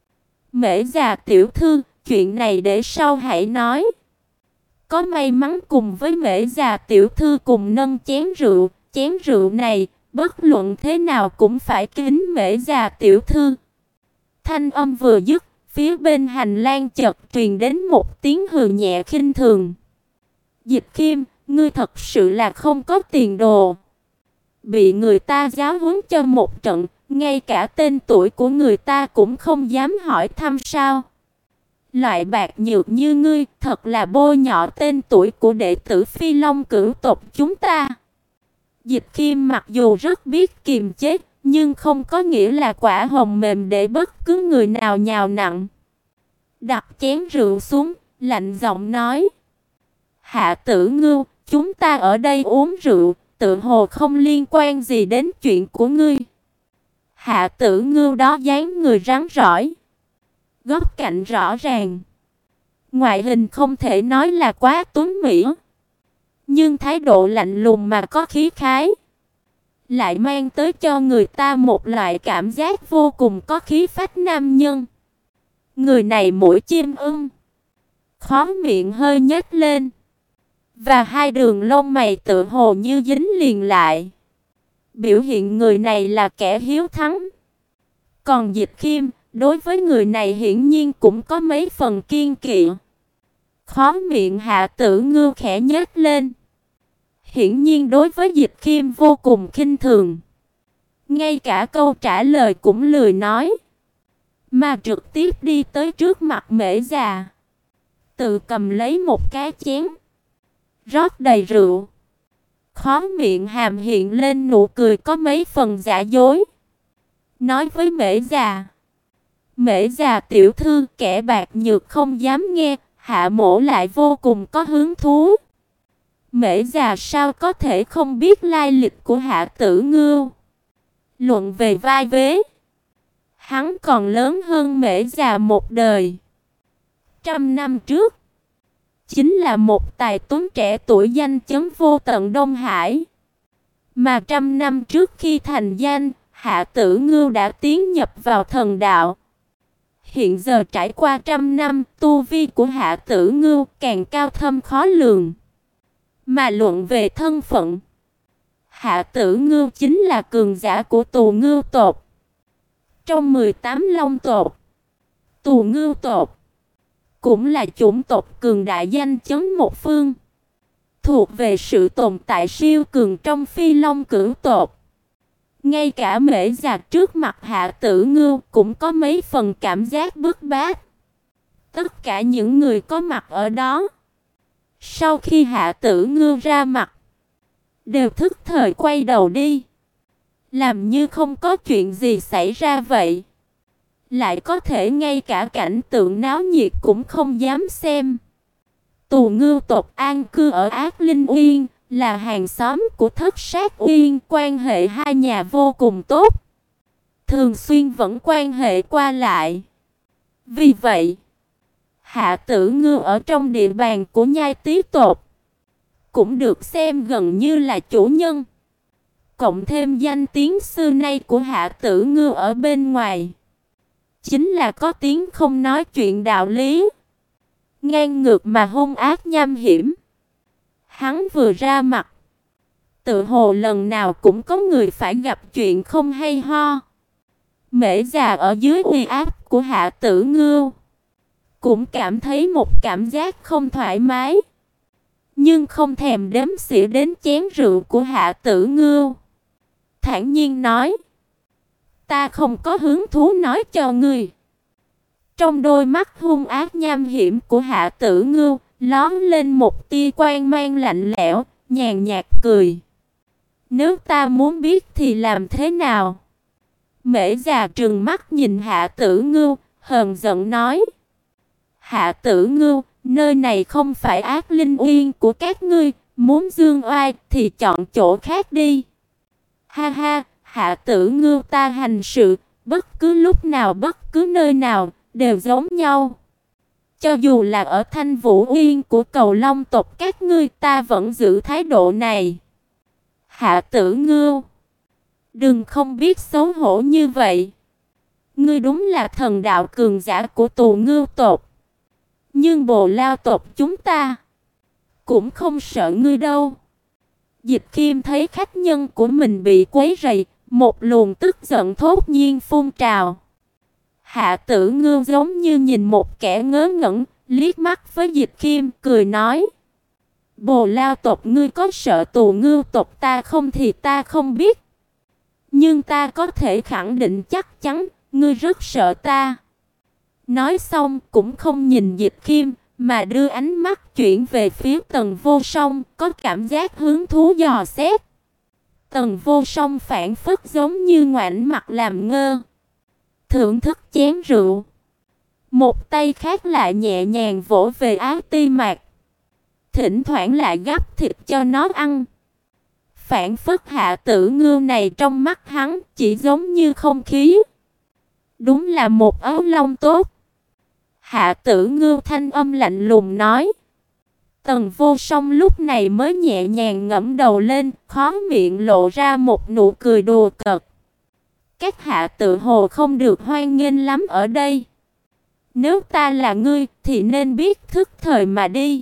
Mễ già tiểu thư, chuyện này để sau hãy nói. Có may mắn cùng với Mễ già tiểu thư cùng nâng chén rượu, chén rượu này bất luận thế nào cũng phải kính Mễ già tiểu thư. Thanh âm vừa dứt, phía bên hành lang chợt truyền đến một tiếng hừ nhẹ khinh thường. Dịch Khiêm, ngươi thật sự là không có tiền đồ. Bị người ta giáo huấn cho một trận, ngay cả tên tuổi của người ta cũng không dám hỏi thăm sao? Loại bạc nhược như ngươi, thật là bôi nhọ tên tuổi của đệ tử Phi Long cửu tộc chúng ta. Dịch Khiêm mặc dù rất biết kiềm chế, nhưng không có nghĩa là quả hồng mềm để bất cứ người nào nhào nặn. Đặt chén rượu xuống, lạnh giọng nói: Hạ Tử Ngưu, chúng ta ở đây uống rượu, tự hồ không liên quan gì đến chuyện của ngươi. Hạ Tử Ngưu đó dáng người rắn rỏi, góc cạnh rõ ràng, ngoại hình không thể nói là quá tuấn mỹ, nhưng thái độ lạnh lùng mà có khí khái, lại mang tới cho người ta một loại cảm giác vô cùng có khí phách nam nhân. Người này mũi chim ưng, khóe miệng hơi nhếch lên, và hai đường lông mày tựa hồ như dính liền lại, biểu hiện người này là kẻ hiếu thắng. Còn Dịch Khiêm, đối với người này hiển nhiên cũng có mấy phần kiêng kỵ. Khóe miệng Hạ Tử Ngưu khẽ nhếch lên, hiển nhiên đối với Dịch Khiêm vô cùng khinh thường. Ngay cả câu trả lời cũng lười nói, mà trực tiếp đi tới trước mặt Mễ già, tự cầm lấy một cái chén, rót đầy rượu. Khóe miệng hàm hiện lên nụ cười có mấy phần giả dối, nói với Mễ già: Mễ già tiểu thư, kẻ bạc nhược không dám nghe, hạ mổ lại vô cùng có hứng thú. Mễ già sao có thể không biết lai lịch của Hạ Tử Ngưu? Luận về vai vế, hắn còn lớn hơn Mễ già một đời. Trăm năm trước, chính là một tài tuấn trẻ tuổi danh chấn vô tận Đông Hải. Mà trăm năm trước khi thành danh, Hạ Tử Ngưu đã tiến nhập vào thần đạo. Hiện giờ trải qua trăm năm, tu vi của Hạ Tử Ngưu càng cao thâm khó lường. Mà luận về thân phận, Hạ Tử Ngưu chính là cường giả của Tù Ngưu tộc. Trong mười tám long tộc, Tù Ngưu tộc cũng là chủng tộc cường đại danh chấn một phương, thuộc về sự tồn tại siêu cường trong Phi Long cửu tộc. Ngay cả Mễ già trước mặt Hạ Tử Ngưu cũng có mấy phần cảm giác bức bách. Tất cả những người có mặt ở đó, sau khi Hạ Tử Ngưu ra mặt, đều thức thời quay đầu đi, làm như không có chuyện gì xảy ra vậy. Lại có thể ngay cả cảnh tượng náo nhiệt cũng không dám xem. Tù Ngưu tộc an cư ở Ác Linh Uyên, là hàng xóm của Thất Sát Uyên, quan hệ hai nhà vô cùng tốt, thường xuyên vẫn quan hệ qua lại. Vì vậy, Hạ Tử Ngưu ở trong địa bàn của Nhai Tý tộc cũng được xem gần như là chủ nhân. Cộng thêm danh tiếng xưa nay của Hạ Tử Ngưu ở bên ngoài, chính là có tiếng không nói chuyện đạo lý, ngang ngược mà hung ác nham hiểm. Hắn vừa ra mặt, tự hồ lần nào cũng có người phải gặp chuyện không hay ho. Mễ già ở dưới uy áp của Hạ Tử Ngưu cũng cảm thấy một cảm giác không thoải mái, nhưng không thèm đếm xỉa đến chén rượu của Hạ Tử Ngưu, thản nhiên nói: Ta không có hứng thú nói cho ngươi. Trong đôi mắt hung ác nham hiểm của Hạ Tử Ngưu lóe lên một tia quang mang lạnh lẽo, nhàn nhạt cười: Nếu ta muốn biết thì làm thế nào? Mễ già trừng mắt nhìn Hạ Tử Ngưu, hờn giận nói: Hạ Tử Ngưu, nơi này không phải Ác Linh Uyên của các ngươi, muốn dương oai thì chọn chỗ khác đi. Ha ha, Hạ Tử Ngưu, ta hành sự bất cứ lúc nào, bất cứ nơi nào đều giống nhau. Cho dù là ở Thanh Vũ Uyên của Cầu Long tộc các ngươi, ta vẫn giữ thái độ này. Hạ Tử Ngưu, đừng không biết xấu hổ như vậy. Ngươi đúng là thần đạo cường giả của Tù Ngưu tộc. Nhưng Bồ Lao tộc chúng ta cũng không sợ ngươi đâu. Dịch Khiêm thấy khách nhân của mình bị quấy rầy, một luồng tức giận thốt nhiên phun trào. Hạ Tử Ngưu giống như nhìn một kẻ ngớ ngẩn, liếc mắt với Dịch Khiêm, cười nói: Bồ Lao tộc ngươi có sợ Tù Ngưu tộc ta không thì ta không biết. Nhưng ta có thể khẳng định chắc chắn, ngươi rất sợ ta. Nói xong cũng không nhìn Dịch Khiêm, mà đưa ánh mắt chuyển về phía Tần Vô Song, có cảm giác hứng thú dò xét. Tần Vô Song phản phất giống như ngoảnh mặt làm ngơ, thưởng thức chén rượu. Một tay khác lại nhẹ nhàng vỗ về áo ti mạc, thỉnh thoảng lại gắp thịt cho nó ăn. Phản phất Hạ Tử Ngưu này trong mắt hắn chỉ giống như không khí. Đúng là một ấu long tốt. Hạ Tử Ngưu thanh âm lạnh lùng nói. Tần Vô Song lúc này mới nhẹ nhàng ngẩng đầu lên, khóe miệng lộ ra một nụ cười đùa cợt. Các hạ tự hồ không được hoan nghênh lắm ở đây. Nếu ta là ngươi thì nên biết thức thời mà đi.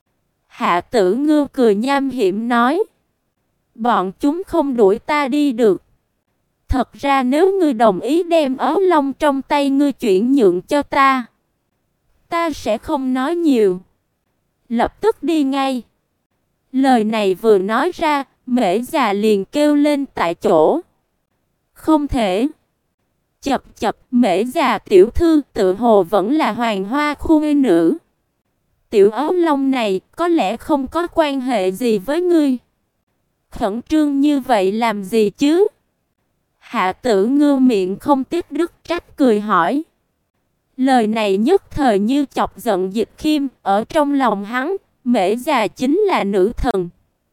Hạ Tử Ngưu cười nham hiểm nói. Bọn chúng không đuổi ta đi được. Thật ra nếu ngươi đồng ý đem ấu long trong tay ngươi chuyển nhượng cho ta, ta sẽ không nói nhiều, lập tức đi ngay. Lời này vừa nói ra, Mễ già liền kêu lên tại chỗ. Không thể. Chập chập, Mễ già tiểu thư tự hồ vẫn là hoàng hoa khuê nữ. Tiểu ấu long này có lẽ không có quan hệ gì với ngươi. Khẩn trương như vậy làm gì chứ? Hạ Tử Ngưu miệng không tiếc đức trách cười hỏi. Lời này nhất thời như chọc giận Dịch Khiêm, ở trong lòng hắn, Mễ già chính là nữ thần.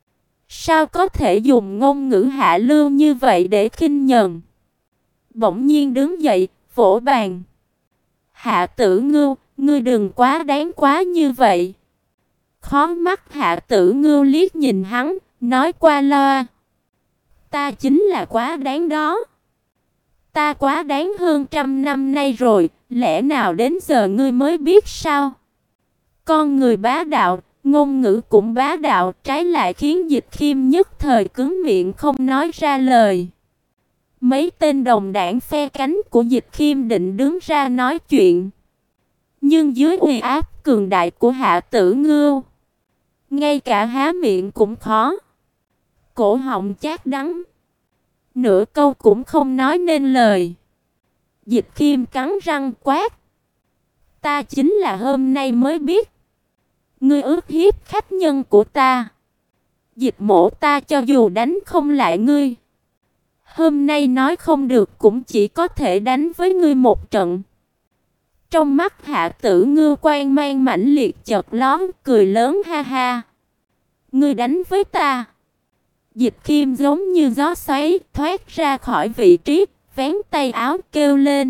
Sao có thể dùng ngôn ngữ hạ lưu như vậy để khinh nhờn? Bỗng nhiên đứng dậy, vỗ bàn. Hạ Tử Ngưu, ngươi đừng quá đáng quá như vậy. Khó mắt Hạ Tử Ngưu liếc nhìn hắn, nói qua loa. Ta chính là quá đáng đó. Ta quá đáng hơn trăm năm nay rồi, lẽ nào đến giờ ngươi mới biết sao? Con người bá đạo, ngôn ngữ cũng bá đạo, trái lại khiến Dịch Khiêm nhất thời cứng miệng không nói ra lời. Mấy tên đồng đảng phe cánh của Dịch Khiêm định đứng ra nói chuyện, nhưng dưới uy áp cường đại của Hạ Tử Ngưu, ngay cả há miệng cũng khó. Cổ họng chát đắng, nửa câu cũng không nói nên lời. Dịch Khiêm cắn răng quát. Ta chính là hôm nay mới biết. Ngươi ước hiếp khách nhân của ta. Dịch mổ ta cho dù đánh không lại ngươi, hôm nay nói không được cũng chỉ có thể đánh với ngươi một trận. Trong mắt Hạ Tử Ngưu quang mang mãnh liệt chợt lóe, cười lớn ha ha. Ngươi đánh với ta? Dịch Khiêm giống như gió xoáy thoát ra khỏi vị trí, vén tay áo kêu lên.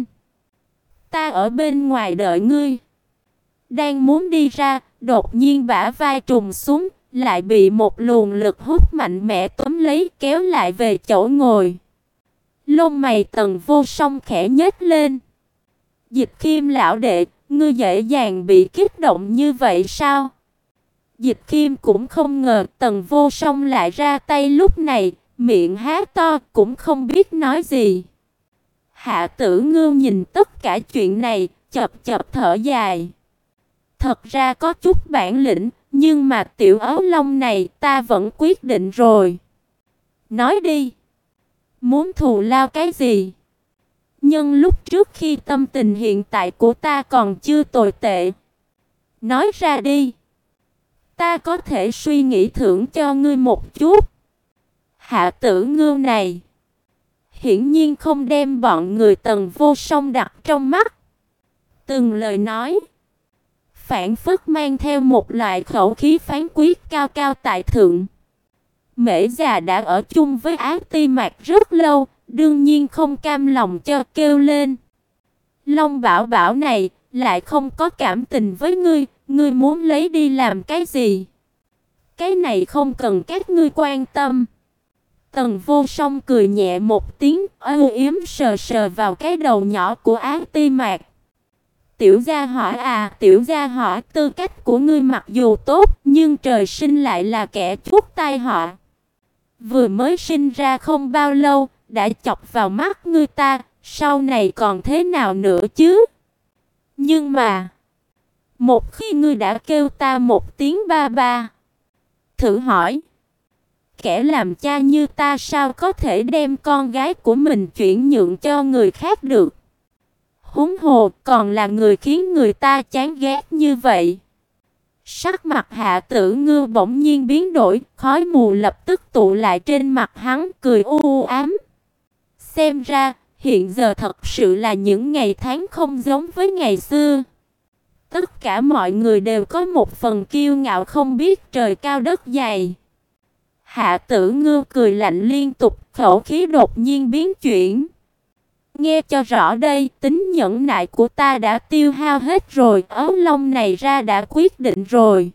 Ta ở bên ngoài đợi ngươi. Đang muốn đi ra, đột nhiên bả vai trùng xuống, lại bị một luồng lực hút mạnh mẽ túm lấy kéo lại về chỗ ngồi. Lông mày Tần Vô Song khẽ nhếch lên. Dịch Khiêm lão đệ, ngươi dễ dàng bị kích động như vậy sao? Dịch Khiêm cũng không ngờ Tần Vô Song lại ra tay lúc này, miệng há to cũng không biết nói gì. Hạ Tử Ngưu nhìn tất cả chuyện này, chập chập thở dài. Thật ra có chút bản lĩnh, nhưng mà tiểu ấu long này ta vẫn quyết định rồi. Nói đi, muốn thù lao cái gì? Nhưng lúc trước khi tâm tình hiện tại của ta còn chưa tồi tệ. Nói ra đi, ta có thể suy nghĩ thưởng cho ngươi một chút. Hạ Tử Ngưu này hiển nhiên không đem bọn người Tần Vô Song đặt trong mắt. Từng lời nói phảng phất mang theo một loại khẩu khí phán quyết cao cao tại thượng. Mễ già đã ở chung với Ác Ti Mạc rất lâu, đương nhiên không cam lòng cho kêu lên. Long Bảo Bảo này, lại không có cảm tình với ngươi, ngươi muốn lấy đi làm cái gì? Cái này không cần các ngươi quan tâm. Tần Vô Song cười nhẹ một tiếng, âu yếm sờ sờ vào cái đầu nhỏ của Ác Ti Mạc. Tiểu gia hỏa à, tiểu gia hỏa, tư cách của ngươi mặc dù tốt, nhưng trời sinh lại là kẻ chuốc tai họa. Vừa mới sinh ra không bao lâu, đã chọc vào mắt ngươi ta, sau này còn thế nào nữa chứ? Nhưng mà, một khi ngươi đã kêu ta một tiếng ba ba, thử hỏi, kẻ làm cha như ta sao có thể đem con gái của mình chuyển nhượng cho người khác được? Huống hồ còn là người khiến người ta chán ghét như vậy. Sắc mặt Hạ Tử Ngưu bỗng nhiên biến đổi, khói mù lập tức tụ lại trên mặt hắn, cười u ám. Xem ra, hiện giờ thật sự là những ngày tháng không giống với ngày xưa. Tất cả mọi người đều có một phần kiêu ngạo không biết trời cao đất dày. Hạ Tử Ngưu cười lạnh liên tục, khẩu khí đột nhiên biến chuyển. Nghe cho rõ đây, tính nhẫn nại của ta đã tiêu hao hết rồi, ấu long này ra đã quyết định rồi.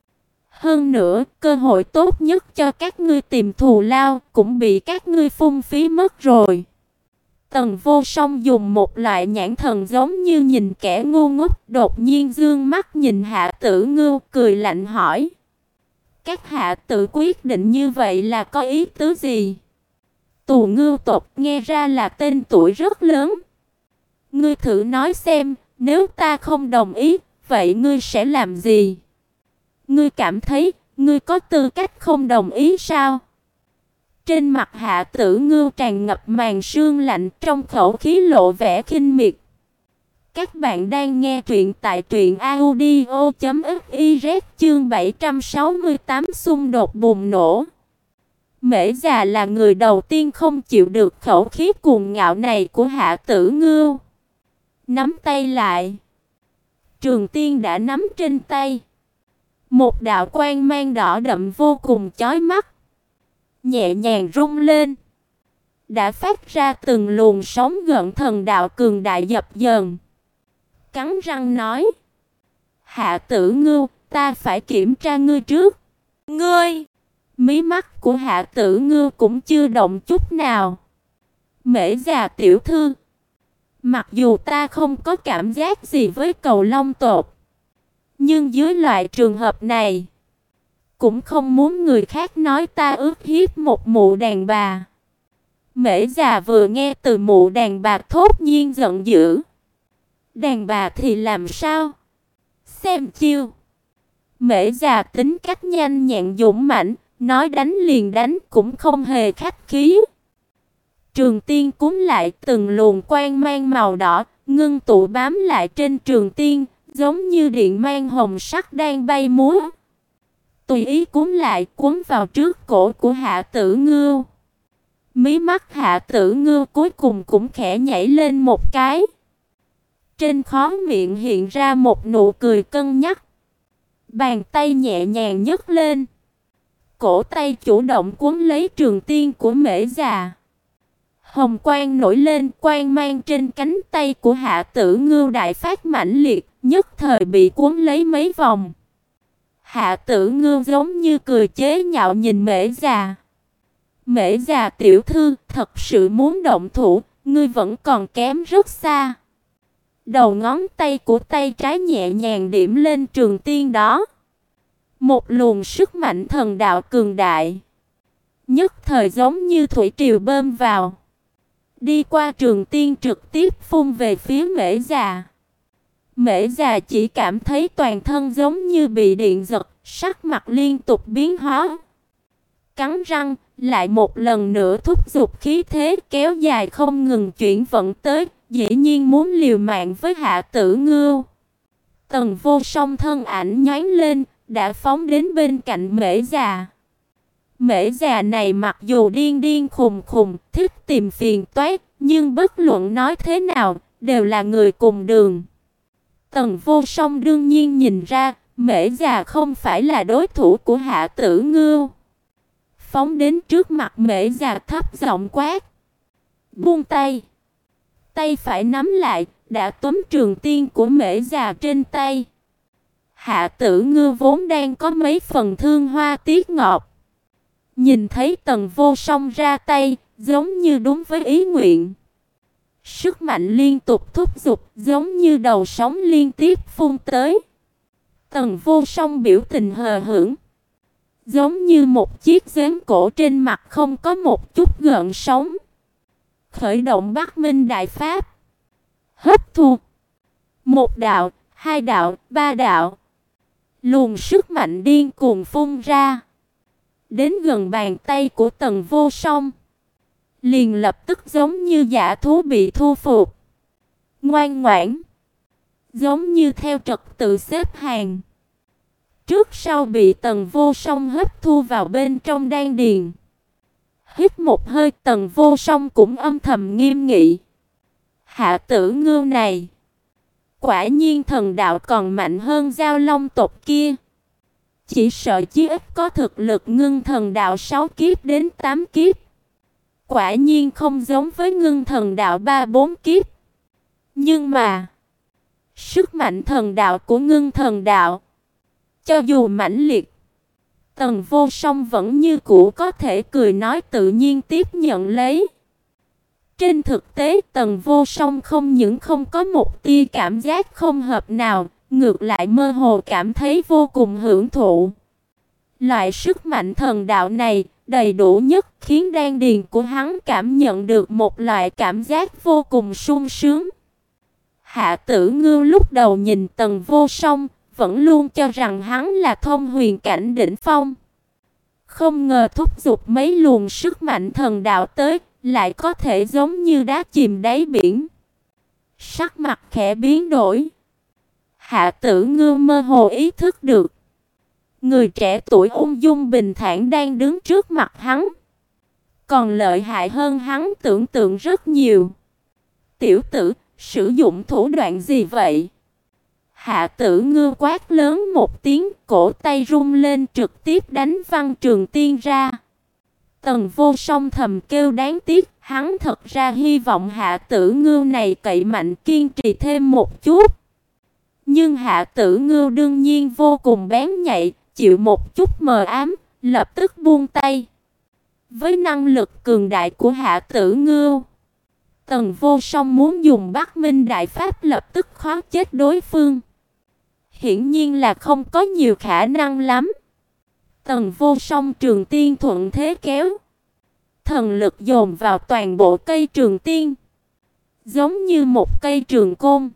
Hơn nữa, cơ hội tốt nhất cho các ngươi tìm thù lao cũng bị các ngươi phung phí mất rồi. Tần Vô Song dùng một loại nhãn thần giống như nhìn kẻ ngu ngốc, đột nhiên dương mắt nhìn Hạ Tử Ngưu, cười lạnh hỏi: các hạ tử quyết định như vậy là có ý tứ gì? Tù Ngưu tộc nghe ra là tên tuổi rất lớn. Ngươi thử nói xem, nếu ta không đồng ý, vậy ngươi sẽ làm gì? Ngươi cảm thấy, ngươi có tư cách không đồng ý sao? Trên mặt Hạ Tử Ngưu tràn ngập màn sương lạnh, trong khẩu khí lộ vẻ khinh miệt. Các bạn đang nghe truyện tại truyện audio chấm fiz chương bảy trăm sáu mươi tám xung đột bùng nổ. Mễ già là người đầu tiên không chịu được khẩu khí cuồng ngạo này của Hạ Tử Ngưu. Nắm tay lại. Trường tiên đã nắm trên tay. Một đạo quang mang đỏ đậm vô cùng chói mắt, nhẹ nhàng rung lên, đã phát ra từng luồng sóng gợn thần đạo cường đại dập dờn. Cắn răng nói: Hạ Tử Ngưu, ta phải kiểm tra ngươi trước. Ngươi! Mí mắt của Hạ Tử Ngưu cũng chưa động chút nào. Mễ già tiểu thư, mặc dù ta không có cảm giác gì với cầu long tộc, nhưng dưới loại trường hợp này, cũng không muốn người khác nói ta ước hiếp một mụ đàn bà. Mễ già vừa nghe từ mụ đàn bà thốt nhiên giận dữ. Đàn bà thì làm sao? Xem chiêu. Mễ già tính cách nhanh nhẹn dũng mãnh, nói đánh liền đánh cũng không hề khách khí. Trường tiên cúm lại, từng luồng quang mang màu đỏ ngưng tụ bám lại trên trường tiên, giống như điện mang hồng sắc đang bay múa. Tùy ý cuốn lại, cuốn vào trước cổ của Hạ Tử Ngưu. Mí mắt Hạ Tử Ngưu cuối cùng cũng khẽ nhảy lên một cái. Trên khóe miệng hiện ra một nụ cười cân nhắc. Bàn tay nhẹ nhàng nhấc lên, cổ tay chủ động cuốn lấy trường tiên của Mễ già. Hồng quang nổi lên, quang mang trên cánh tay của Hạ Tử Ngưu đại phát mãnh liệt, nhất thời bị cuốn lấy mấy vòng. Hạ Tử Ngưu giống như cười chế nhạo nhìn Mễ già. Mễ già tiểu thư, thật sự muốn động thủ, ngươi vẫn còn kém rất xa. Đầu ngón tay của tay trái nhẹ nhàng điểm lên trường tiên đó. Một luồng sức mạnh thần đạo cường đại, nhất thời giống như thủy triều bơm vào, đi qua trường tiên trực tiếp phun về phía Mễ già. Mễ già chỉ cảm thấy toàn thân giống như bị điện giật, sắc mặt liên tục biến hóa. Cắn răng, lại một lần nữa thúc giục khí thế kéo dài không ngừng chuyển vận tới, dĩ nhiên muốn liều mạng với Hạ Tử Ngưu. Tần Vô Song thân ảnh nhoáng lên, đã phóng đến bên cạnh Mễ già. Mễ già này mặc dù điên điên khùng khùng, thích tìm phiền toái, nhưng bất luận nói thế nào, đều là người cùng đường. Tần Vô Song đương nhiên nhìn ra, Mễ già không phải là đối thủ của Hạ Tử Ngưu. Phóng đến trước mặt Mễ già thấp giọng quát. Buông tay. Tay phải nắm lại, đã túm trường tiên của Mễ già trên tay. Hạ Tử Ngưu vốn đang có mấy phần thương hoa tiếc ngọt. Nhìn thấy Tần Vô Song ra tay, giống như đúng với ý nguyện. Sức mạnh liên tục thúc giục, giống như đầu sóng liên tiếp phun tới. Tần Vô Song biểu tình hờ hững, giống như một chiếc giếng cổ trên mặt không có một chút gợn sóng. Khởi động Bắc Minh Đại Pháp. Hấp thu. Một đạo, hai đạo, ba đạo. Luồng sức mạnh điên cuồng phun ra. Đến gần bàn tay của Tần Vô Song, liền lập tức giống như dã thú bị thu phục. Ngoan ngoãn, giống như theo trật tự xếp hàng. Trước sau bị Tần Vô Song hấp thu vào bên trong đan điền. Hít một hơi, Tần Vô Song cũng âm thầm nghiêm nghị. Hạ Tử Ngưu này, quả nhiên thần đạo còn mạnh hơn Giao Long tộc kia. Chỉ sợ chí ít có thực lực ngưng thần đạo sáu kiếp đến tám kiếp. Quả nhiên không giống với ngưng thần đạo ba bốn kiếp. Nhưng mà, sức mạnh thần đạo của ngưng thần đạo, cho dù mãnh liệt, Tần Vô Song vẫn như cũ có thể cười nói tự nhiên tiếp nhận lấy. Trên thực tế, Tần Vô Song không những không có một tia cảm giác không hợp nào, ngược lại mơ hồ cảm thấy vô cùng hưởng thụ. Loại sức mạnh thần đạo này đầy đủ nhất khiến đan điền của hắn cảm nhận được một loại cảm giác vô cùng sung sướng. Hạ Tử Ngưu lúc đầu nhìn Tần Vô Song, vẫn luôn cho rằng hắn là thông huyền cảnh đỉnh phong. Không ngờ thúc giục mấy luồng sức mạnh thần đạo tới, lại có thể giống như đá chìm đáy biển. Sắc mặt khẽ biến đổi. Hạ Tử Ngưu mơ hồ ý thức được, người trẻ tuổi ung dung bình thản đang đứng trước mặt hắn, còn lợi hại hơn hắn tưởng tượng rất nhiều. Tiểu tử, sử dụng thủ đoạn gì vậy? Hạ Tử Ngưu quát lớn một tiếng, cổ tay rung lên trực tiếp đánh văng trường tiên ra. Tần Vô Song thầm kêu đáng tiếc, hắn thật ra hy vọng Hạ Tử Ngưu này cậy mạnh kiên trì thêm một chút. Nhưng Hạ Tử Ngưu đương nhiên vô cùng bén nhạy, chịu một chút mờ ám, lập tức buông tay. Với năng lực cường đại của Hạ Tử Ngưu, Tần Vô Song muốn dùng Bắc Minh Đại Pháp lập tức khóa chết đối phương, hiển nhiên là không có nhiều khả năng lắm. Tần Vô Song trường tiên thuận thế kéo, thần lực dồn vào toàn bộ cây trường tiên, giống như một cây trường côn,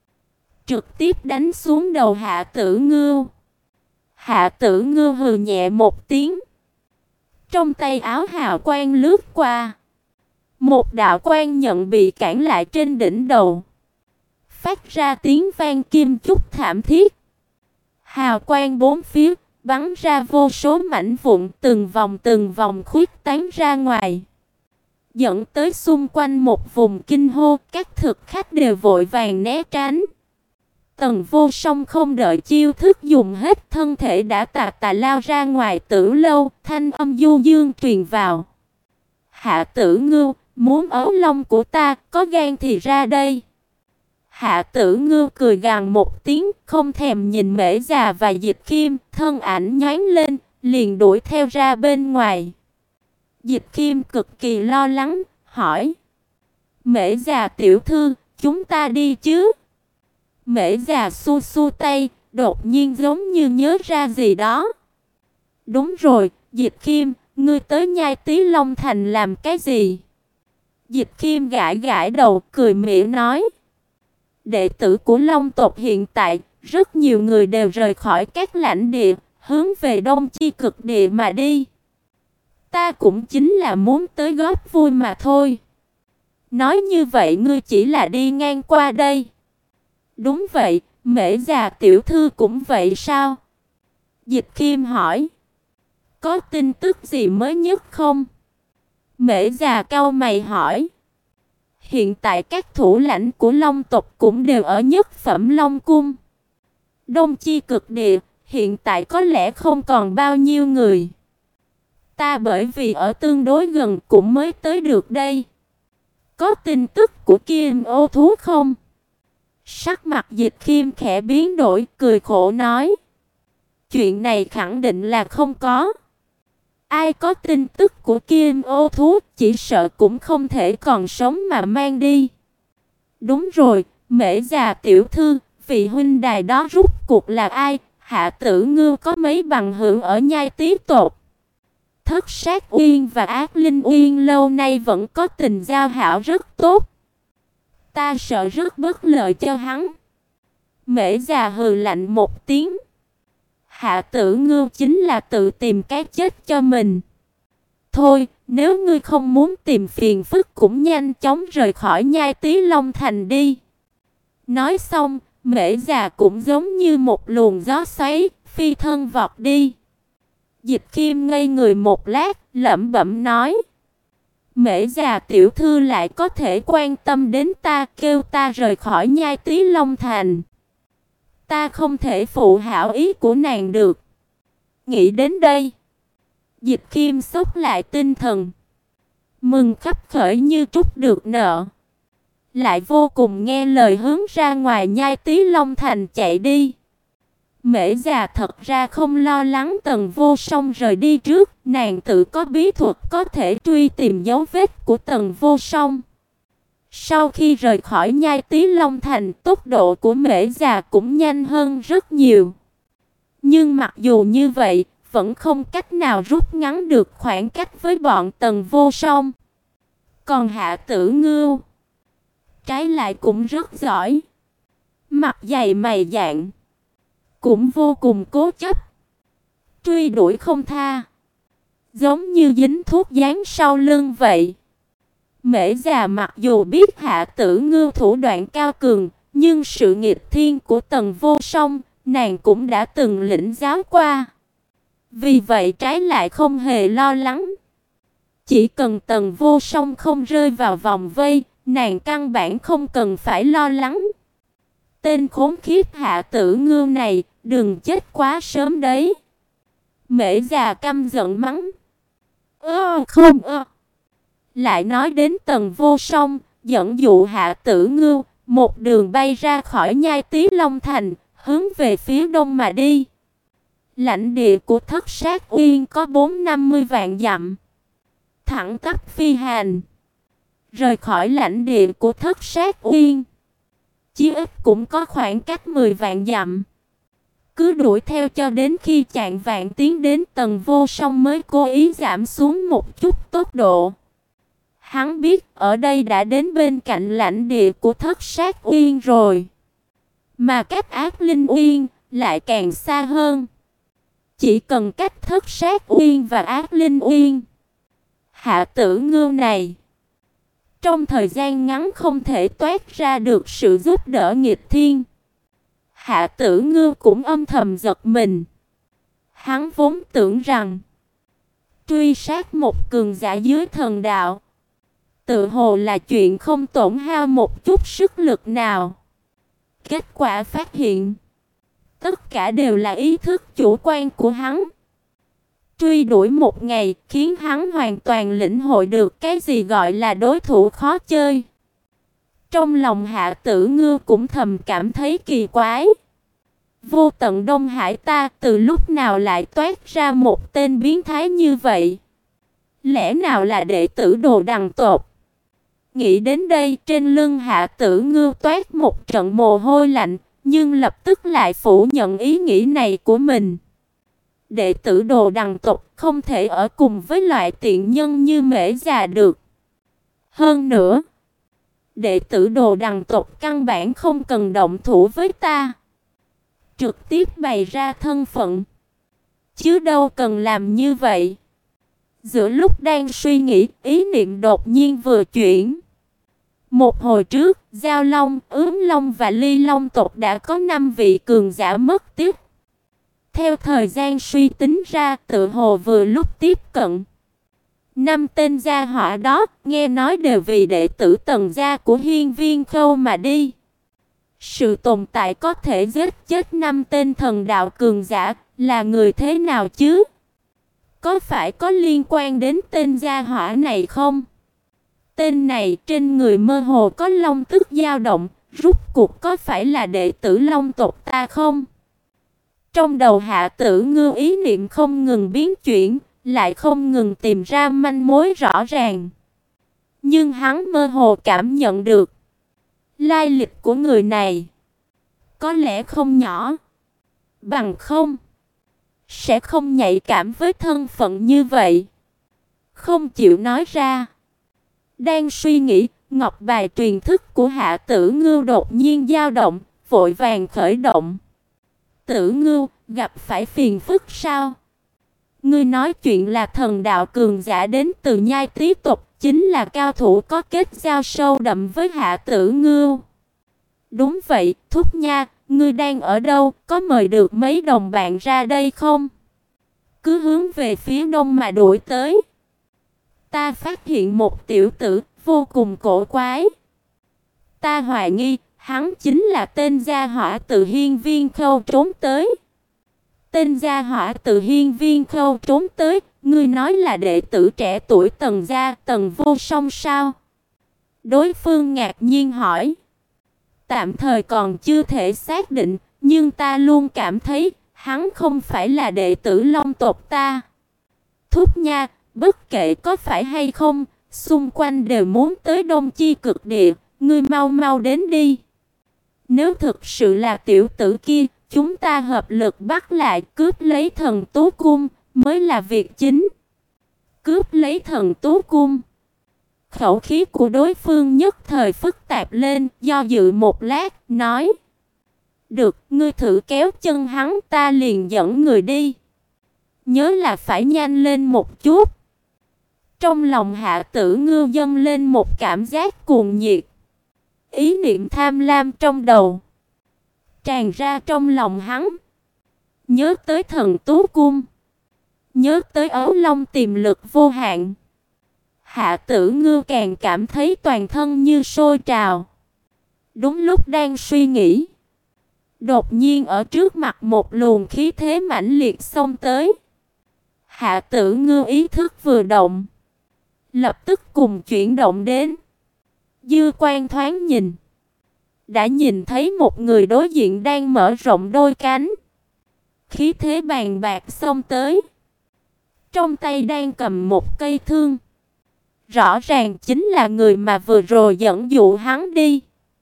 trực tiếp đánh xuống đầu Hạ Tử Ngưu. Hạ Tử Ngưu hừ nhẹ một tiếng, trong tay áo hào quang lướt qua, một đạo quang nhận bị cản lại trên đỉnh đầu, phát ra tiếng vang kim chúc thảm thiết. Hào quang bốn phía bắn ra vô số mảnh vụn, từng vòng từng vòng khuếch tán ra ngoài, dẫn tới xung quanh một vùng kinh hô. Các thực khách đều vội vàng né tránh. Tần Vô Song không đợi chiêu thức dùng hết, thân thể đã tà tà lao ra ngoài tử lâu, thanh âm du dương truyền vào. Hạ Tử Ngưu, muốn ấu long của ta, có gan thì ra đây. Hạ Tử Ngưu cười gằn một tiếng, không thèm nhìn Mễ già và Dịch Khiêm, thân ảnh nhoáng lên, liền đuổi theo ra bên ngoài. Dịch Khiêm cực kỳ lo lắng, hỏi: Mễ già tiểu thư, chúng ta đi chứ? Mễ già xua xua tay, đột nhiên giống như nhớ ra gì đó. Đúng rồi, Dịch Khiêm, ngươi tới Nhai Tí Long Thành làm cái gì? Dịch Khiêm gãi gãi đầu, cười mỉa nói: Đệ tử của Long tộc hiện tại, rất nhiều người đều rời khỏi các lãnh địa, hướng về Đông Chi Cực Địa mà đi. Ta cũng chính là muốn tới góp vui mà thôi. Nói như vậy ngươi chỉ là đi ngang qua đây. Đúng vậy, Mễ già tiểu thư cũng vậy sao? Dịch Khiêm hỏi. Có tin tức gì mới nhất không? Mễ già cau mày hỏi. Hiện tại các thủ lãnh của Long tộc cũng đều ở nhất phẩm Long cung. Đông Chi cực địa hiện tại có lẽ không còn bao nhiêu người. Ta bởi vì ở tương đối gần cũng mới tới được đây. Có tin tức của Kim Ô thú không? Sắc mặt Dịch Khiêm khẽ biến đổi, cười khổ nói. Chuyện này khẳng định là không có. Ai có tin tức của Kim Ô thú chỉ sợ cũng không thể còn sống mà mang đi. Đúng rồi, Mễ già tiểu thư, vị huynh đài đó rốt cuộc là ai? Hạ Tử Ngưu có mấy bằng hữu ở Nhai Tý tộc. Thất Sát Uyên và Ác Linh Uyên lâu nay vẫn có tình giao hảo rất tốt. Ta sợ rất bất lợi cho hắn. Mễ già hừ lạnh một tiếng. Hạ Tử Ngưu chính là tự tìm cái chết cho mình. Thôi, nếu ngươi không muốn tìm phiền phức cũng nhanh chóng rời khỏi Nhai Tý Long Thành đi. Nói xong, Mễ già cũng giống như một luồng gió xoáy, phi thân vọt đi. Dịch Khiêm ngây người một lát, lẩm bẩm nói. Mễ già tiểu thư lại có thể quan tâm đến ta, kêu ta rời khỏi Nhai Tý Long Thành. Ta không thể phụ hảo ý của nàng được. Nghĩ đến đây, Dịch Khiêm xốc lại tinh thần, mừng khắp khởi như trút được nợ. Lại vô cùng nghe lời hướng ra ngoài Nhai Tý Long Thành chạy đi. Mễ già thật ra không lo lắng Tần Vô Song rời đi trước, nàng tự có bí thuật có thể truy tìm dấu vết của Tần Vô Song. Sau khi rời khỏi Nhai Tý Long Thành, tốc độ của Mễ già cũng nhanh hơn rất nhiều. Nhưng mặc dù như vậy, vẫn không cách nào rút ngắn được khoảng cách với bọn Tần Vô Song. Còn Hạ Tử Ngưu, trái lại cũng rất giỏi. Mặt dày mày dạn, cũng vô cùng cố chấp, truy đuổi không tha, giống như dính thuốc dán sau lưng vậy. Mễ già mặc dù biết Hạ Tử Ngưu thủ đoạn cao cường, nhưng sự nghịch thiên của Tần Vô Song, nàng cũng đã từng lĩnh giáo qua. Vì vậy trái lại không hề lo lắng. Chỉ cần Tần Vô Song không rơi vào vòng vây, nàng căn bản không cần phải lo lắng. Tên khốn khiếp Hạ Tử Ngưu này, đừng chết quá sớm đấy. Mễ già căm giận mắng. Ơ không ơ. Lại nói đến Tần Vô Song, dẫn dụ Hạ Tử Ngưu, một đường bay ra khỏi Nhai Tý Long Thành, hướng về phía đông mà đi. Lãnh địa của Thất Sát Uyên có bốn năm mươi vạn dặm. Thẳng tắp phi hành. Rời khỏi lãnh địa của Thất Sát Uyên, chí ít cũng có khoảng cách mười vạn dặm. Cứ đuổi theo cho đến khi chạng vạn tiến đến Tần Vô Song mới cố ý giảm xuống một chút tốc độ. Hắn biết ở đây đã đến bên cạnh lãnh địa của Thất Sát Uyên rồi. Mà cách Ác Linh Uyên lại càng xa hơn. Chỉ cần cách Thất Sát Uyên và Ác Linh Uyên, Hạ Tử Ngưu này trong thời gian ngắn không thể toát ra được sự giúp đỡ nghịch thiên. Hạ Tử Ngưu cũng âm thầm giật mình. Hắn vốn tưởng rằng truy sát một cường giả dưới thần đạo tự hồ là chuyện không tổn hao một chút sức lực nào. Kết quả phát hiện tất cả đều là ý thức chủ quan của hắn. Truy đuổi một ngày khiến hắn hoàn toàn lĩnh hội được cái gì gọi là đối thủ khó chơi. Trong lòng Hạ Tử Ngưu cũng thầm cảm thấy kỳ quái. Vô tận Đông Hải ta từ lúc nào lại toát ra một tên biến thái như vậy? Lẽ nào là đệ tử Đồ Đằng tộc? Nghĩ đến đây, trên lưng Hạ Tử Ngưu toát một trận mồ hôi lạnh, nhưng lập tức lại phủ nhận ý nghĩ này của mình. Đệ tử Đồ Đằng tộc không thể ở cùng với loại tiện nhân như Mễ già được. Hơn nữa, đệ tử Đồ Đằng tộc căn bản không cần động thủ với ta, trực tiếp bày ra thân phận, chứ đâu cần làm như vậy. Giữa lúc đang suy nghĩ, ý niệm đột nhiên vừa chuyển. Một hồi trước, Giao Long, Ướm Long và Ly Long tộc đã có năm vị cường giả mất tích. Theo thời gian suy tính ra, tự hồ vừa lúc tiếp cận. Năm tên gia hỏa đó, nghe nói đều vì đệ tử Tần gia của Hiên Viên Khâu mà đi. Sự tồn tại có thể giết chết năm tên thần đạo cường giả, là người thế nào chứ? Có phải có liên quan đến tên gia hỏa này không? Tên này trên người mơ hồ có long tức dao động, rút cuộc có phải là đệ tử Long tộc ta không? Trong đầu Hạ Tử Ngưu ý niệm không ngừng biến chuyển, lại không ngừng tìm ra manh mối rõ ràng. Nhưng hắn mơ hồ cảm nhận được lai lịch của người này có lẽ không nhỏ, bằng không sẽ không nhạy cảm với thân phận như vậy, không chịu nói ra. Đang suy nghĩ, ngọc bài truyền thức của Hạ Tử Ngưu đột nhiên dao động, vội vàng khởi động. Tử Ngưu, gặp phải phiền phức sao? Ngươi nói chuyện là thần đạo cường giả đến từ Nhai Tý tộc, chính là cao thủ có kết giao sâu đậm với Hạ Tử Ngưu. Đúng vậy, Thúc Nha, ngươi đang ở đâu, có mời được mấy đồng bạn ra đây không? Cứ hướng về phía đông mà đuổi tới. Ta phát hiện một tiểu tử vô cùng cổ quái. Ta hoài nghi hắn chính là tên gia hỏa từ Hiên Viên Khâu trốn tới. Tên gia hỏa từ Hiên Viên Khâu trốn tới, ngươi nói là đệ tử trẻ tuổi Tần gia, Tần Vô Song sao? Đối phương ngạc nhiên hỏi. Tạm thời còn chưa thể xác định, nhưng ta luôn cảm thấy hắn không phải là đệ tử Long tộc ta. Thúc Nha, bất kể có phải hay không, xung quanh đều muốn tới Đông Chi Cực Địa, ngươi mau mau đến đi. Nếu thực sự là tiểu tử kia, chúng ta hợp lực bắt lại, cướp lấy Thần Tú Cung mới là việc chính. Cướp lấy Thần Tú Cung. Khẩu khí của đối phương nhất thời phức tạp lên, do dự một lát, nói: "Được, ngươi thử kéo chân hắn, ta liền dẫn người đi. Nhớ là phải nhanh lên một chút." Trong lòng Hạ Tử Ngưu dâng lên một cảm giác cuồng nhiệt. Ý niệm tham lam trong đầu tràn ra trong lòng hắn. Nhớ tới Thần Tú Cung, nhớ tới Ấu Long tiềm lực vô hạn. Hạ Tử Ngưu càng cảm thấy toàn thân như sôi trào. Đúng lúc đang suy nghĩ, đột nhiên ở trước mặt một luồng khí thế mãnh liệt xông tới. Hạ Tử Ngưu ý thức vừa động, lập tức cùng chuyển động đến. Dư quan thoáng nhìn, đã nhìn thấy một người đối diện đang mở rộng đôi cánh. Khí thế bàn bạc xông tới. Trong tay đang cầm một cây thương. Rõ ràng chính là người mà vừa rồi dẫn dụ hắn đi.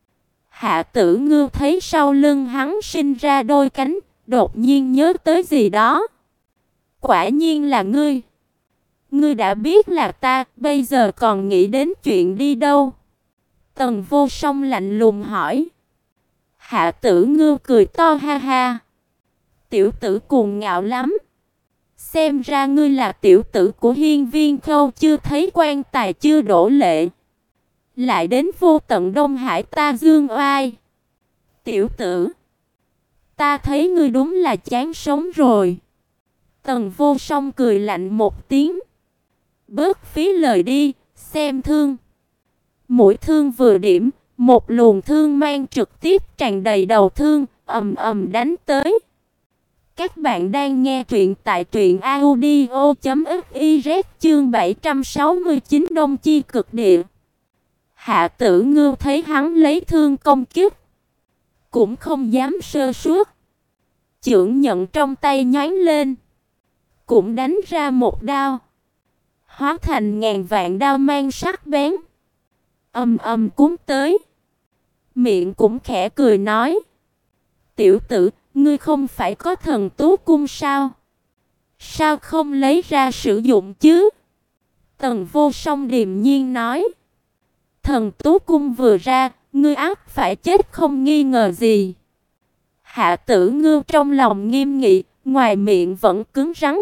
Hạ Tử Ngưu thấy sau lưng hắn sinh ra đôi cánh, đột nhiên nhớ tới gì đó. Quả nhiên là ngươi. Ngươi đã biết là ta, bây giờ còn nghĩ đến chuyện đi đâu? Tần Vô Song lạnh lùng hỏi. Hạ Tử Ngưu cười to ha ha. Tiểu tử cuồng ngạo lắm. Xem ra ngươi là tiểu tử của Hiên Viên Khâu, chưa thấy quan tài chưa đổ lệ, lại đến vô tận Đông Hải ta dương oai. Tiểu tử, ta thấy ngươi đúng là chán sống rồi. Tần Vô Song cười lạnh một tiếng. Bớt phí lời đi, xem thương. Mũi thương vừa điểm, một luồng thương mang trực tiếp tràn đầy đầu thương, ầm ầm đánh tới. Các bạn đang nghe truyện tại truyện audio chấm fiz chương bảy trăm sáu mươi chín Đông Chi Cực Địa. Hạ Tử Ngưu thấy hắn lấy thương công kích, cũng không dám sơ suất. Chưởng nhận trong tay nhoáng lên, cũng đánh ra một đao, hóa thành ngàn vạn đao mang sắc bén, ầm ầm cuốn tới. Miệng cũng khẽ cười nói: "Tiểu tử, ngươi không phải có Thần Tú Cung sao? Sao không lấy ra sử dụng chứ?" Tần Vô Song điềm nhiên nói: "Thần Tú Cung vừa ra, ngươi ắt phải chết không nghi ngờ gì." Hạ Tử Ngưu trong lòng nghiêm nghị, ngoài miệng vẫn cứng rắn.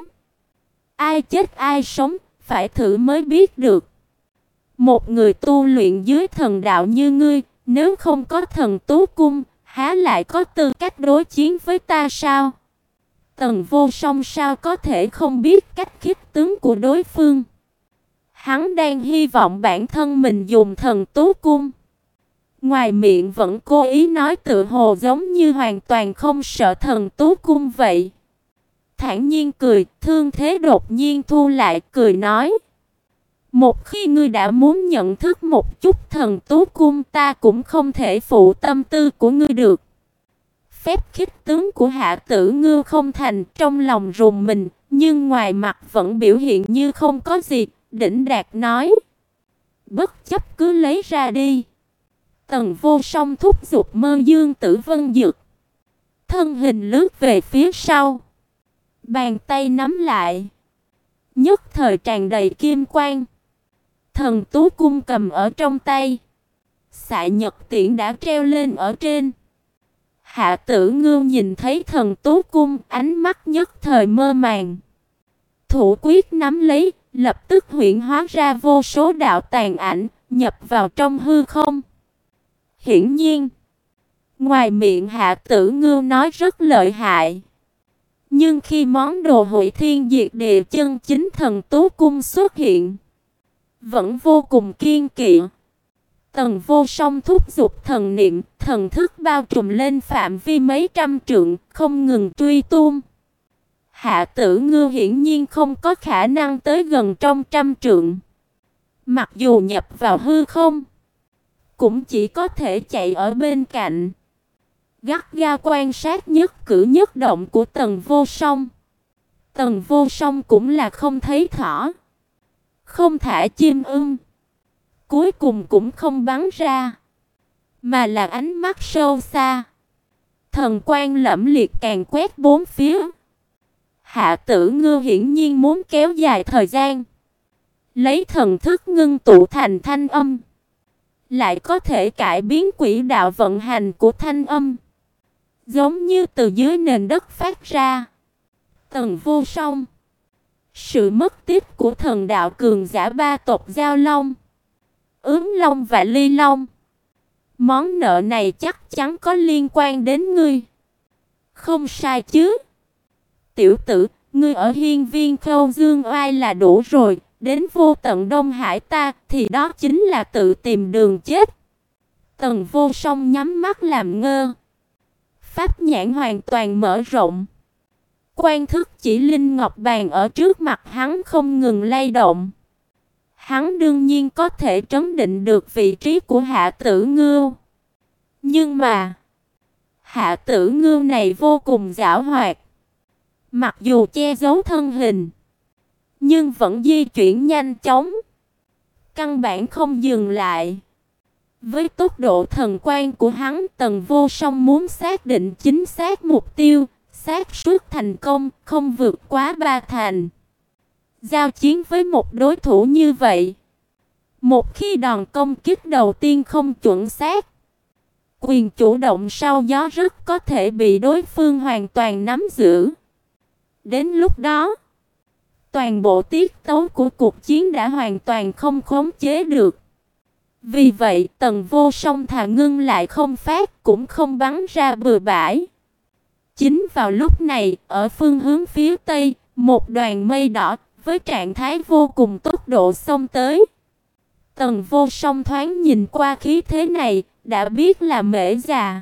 Ai chết ai sống, phải thử mới biết được. Một người tu luyện dưới thần đạo như ngươi, nếu không có Thần Tú Cung, há lại có tư cách đối chiến với ta sao? Tần Vô Song sao có thể không biết cách khích tướng của đối phương. Hắn đang hy vọng bản thân mình dùng thần tú cung. Ngoài miệng vẫn cố ý nói tự hồ giống như hoàn toàn không sợ thần tú cung vậy. Thản nhiên cười, thương thế đột nhiên thu lại, cười nói: một khi ngươi đã muốn nhận thức một chút thần tú cung, ta cũng không thể phụ tâm tư của ngươi được. Phép khích tướng của Hạ Tử Ngưu không thành, trong lòng rùng mình, nhưng ngoài mặt vẫn biểu hiện như không có gì, đỉnh đạt nói: bất chấp cứ lấy ra đi. Tần Vô Song thúc giục Mơ Dương Tử Vân Dược, thân hình lướt về phía sau, bàn tay nắm lại, nhất thời tràn đầy kim quang. Thần tú cung cầm ở trong tay, xạ nhật tiễn đã treo lên ở trên. Hạ Tử Ngưu nhìn thấy thần tú cung, ánh mắt nhất thời mơ màng. Thủ quyết nắm lấy, lập tức huyễn hóa ra vô số đạo tàn ảnh, nhập vào trong hư không. Hiển nhiên, ngoài miệng Hạ Tử Ngưu nói rất lợi hại, nhưng khi món đồ Hủy Thiên Diệt Địa chân chính thần tú cung xuất hiện, vẫn vô cùng kiên kỵ. Tần Vô Song thúc giục thần niệm, thần thức bao trùm lên phạm vi mấy trăm trượng, không ngừng truy tung. Hạ Tử Ngưu hiển nhiên không có khả năng tới gần trong trăm trượng. Mặc dù nhập vào hư không, cũng chỉ có thể chạy ở bên cạnh, gắt gao quan sát nhất cử nhất động của Tần Vô Song. Tần Vô Song cũng là không thấy thỏ, không thả chim ưng, cuối cùng cũng không bắn ra, mà là ánh mắt sâu xa, thần quang lẫm liệt càng quét bốn phía. Hạ Tử Ngưu hiển nhiên muốn kéo dài thời gian, lấy thần thức ngưng tụ thành thanh âm, lại có thể cải biến quỹ đạo vận hành của thanh âm, giống như từ dưới nền đất phát ra. Tần Vô Song, sự mất tiếp của thần đạo cường giả ba tộc Giao Long, Ướm Long và Ly Long, món nợ này chắc chắn có liên quan đến ngươi. Không sai chứ? Tiểu tử, ngươi ở hiên viên Khâu Dương oai là đủ rồi, đến vô tận Đông Hải ta thì đó chính là tự tìm đường chết. Tần Vô Song nhắm mắt làm ngơ, pháp nhãn hoàn toàn mở rộng. Quan thức chỉ linh ngọc bàn ở trước mặt hắn không ngừng lay động. Hắn đương nhiên có thể trấn định được vị trí của Hạ Tử Ngưu. Nhưng mà, Hạ Tử Ngưu này vô cùng giảo hoạt. Mặc dù che giấu thân hình, nhưng vẫn di chuyển nhanh chóng, căn bản không dừng lại. Với tốc độ thần quang của hắn, Tần Vô Song muốn xác định chính xác mục tiêu, xác suất thành công không vượt quá ba thành. Giao chiến với một đối thủ như vậy, một khi đòn công kích đầu tiên không chuẩn xác, quyền chủ động sau gió rất có thể bị đối phương hoàn toàn nắm giữ. Đến lúc đó, toàn bộ tiết tấu của cuộc chiến đã hoàn toàn không khống chế được. Vì vậy, Tần Vô Song thà ngưng lại không phát, cũng không bắn ra bừa bãi. Chính vào lúc này, ở phương hướng phía tây, một đoàn mây đỏ với trạng thái vô cùng tốc độ xông tới. Tần Vô Song thoáng nhìn qua khí thế này, đã biết là Mễ Già.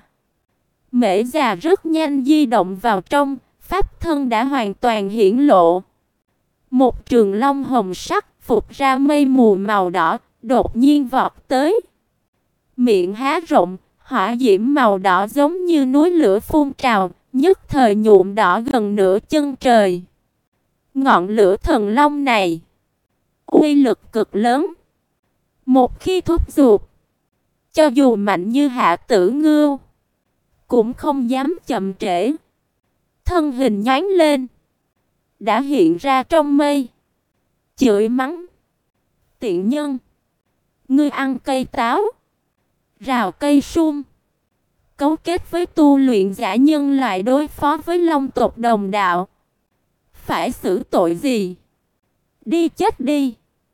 Mễ Già rất nhanh di động vào trong, pháp thân đã hoàn toàn hiển lộ. Một trường long hồng sắc phục ra mây mù màu đỏ, đột nhiên vọt tới. Miệng há rộng, hỏa diễm màu đỏ giống như núi lửa phun trào, nhất thời nhuộm đỏ gần nửa chân trời. Ngọn lửa thần long này, uy lực cực lớn. Một khi thúc giục, cho dù mạnh như Hạ Tử Ngưu, cũng không dám chậm trễ. Thân hình nhoáng lên, đã hiện ra trong mây, chửi mắng: tiện nhân, ngươi ăn cây táo, rào cây sung, cấu kết với tu luyện giả nhân loại đối phó với long tộc đồng đạo, phải xử tội gì? Đi chết đi!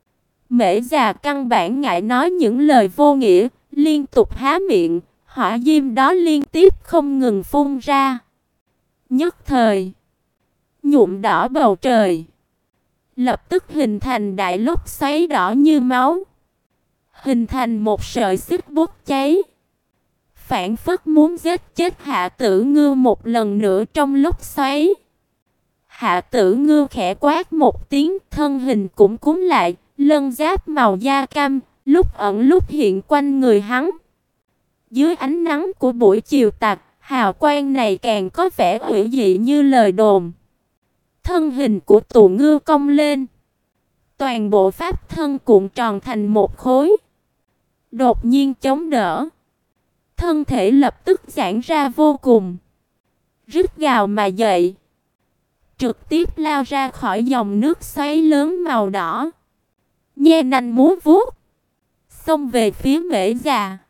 Mễ Già căn bản ngại nói những lời vô nghĩa, liên tục há miệng, hỏa diễm đó liên tiếp không ngừng phun ra. Nhất thời, nhuộm đỏ bầu trời, lập tức hình thành đại lốc xoáy đỏ như máu, hình thành một sợi xích bốc cháy, phảng phất muốn giết chết Hạ Tử Ngư một lần nữa trong lốc xoáy. Hạ Tử Ngư khẽ quát một tiếng, thân hình cũng cúm lại, lân giáp màu da cam, lúc ẩn lúc hiện quanh người hắn. Dưới ánh nắng của buổi chiều tà, hào quang này càng có vẻ hủy dị như lời đồn. Thân hình của Tù Ngư cong lên, toàn bộ pháp thân cuộn tròn thành một khối, đột nhiên chống đỡ, thân thể lập tức giãn ra vô cùng, rít gào mà dậy, trực tiếp lao ra khỏi dòng nước xoáy lớn màu đỏ, nhe nanh múa vuốt, xông về phía Mễ Già.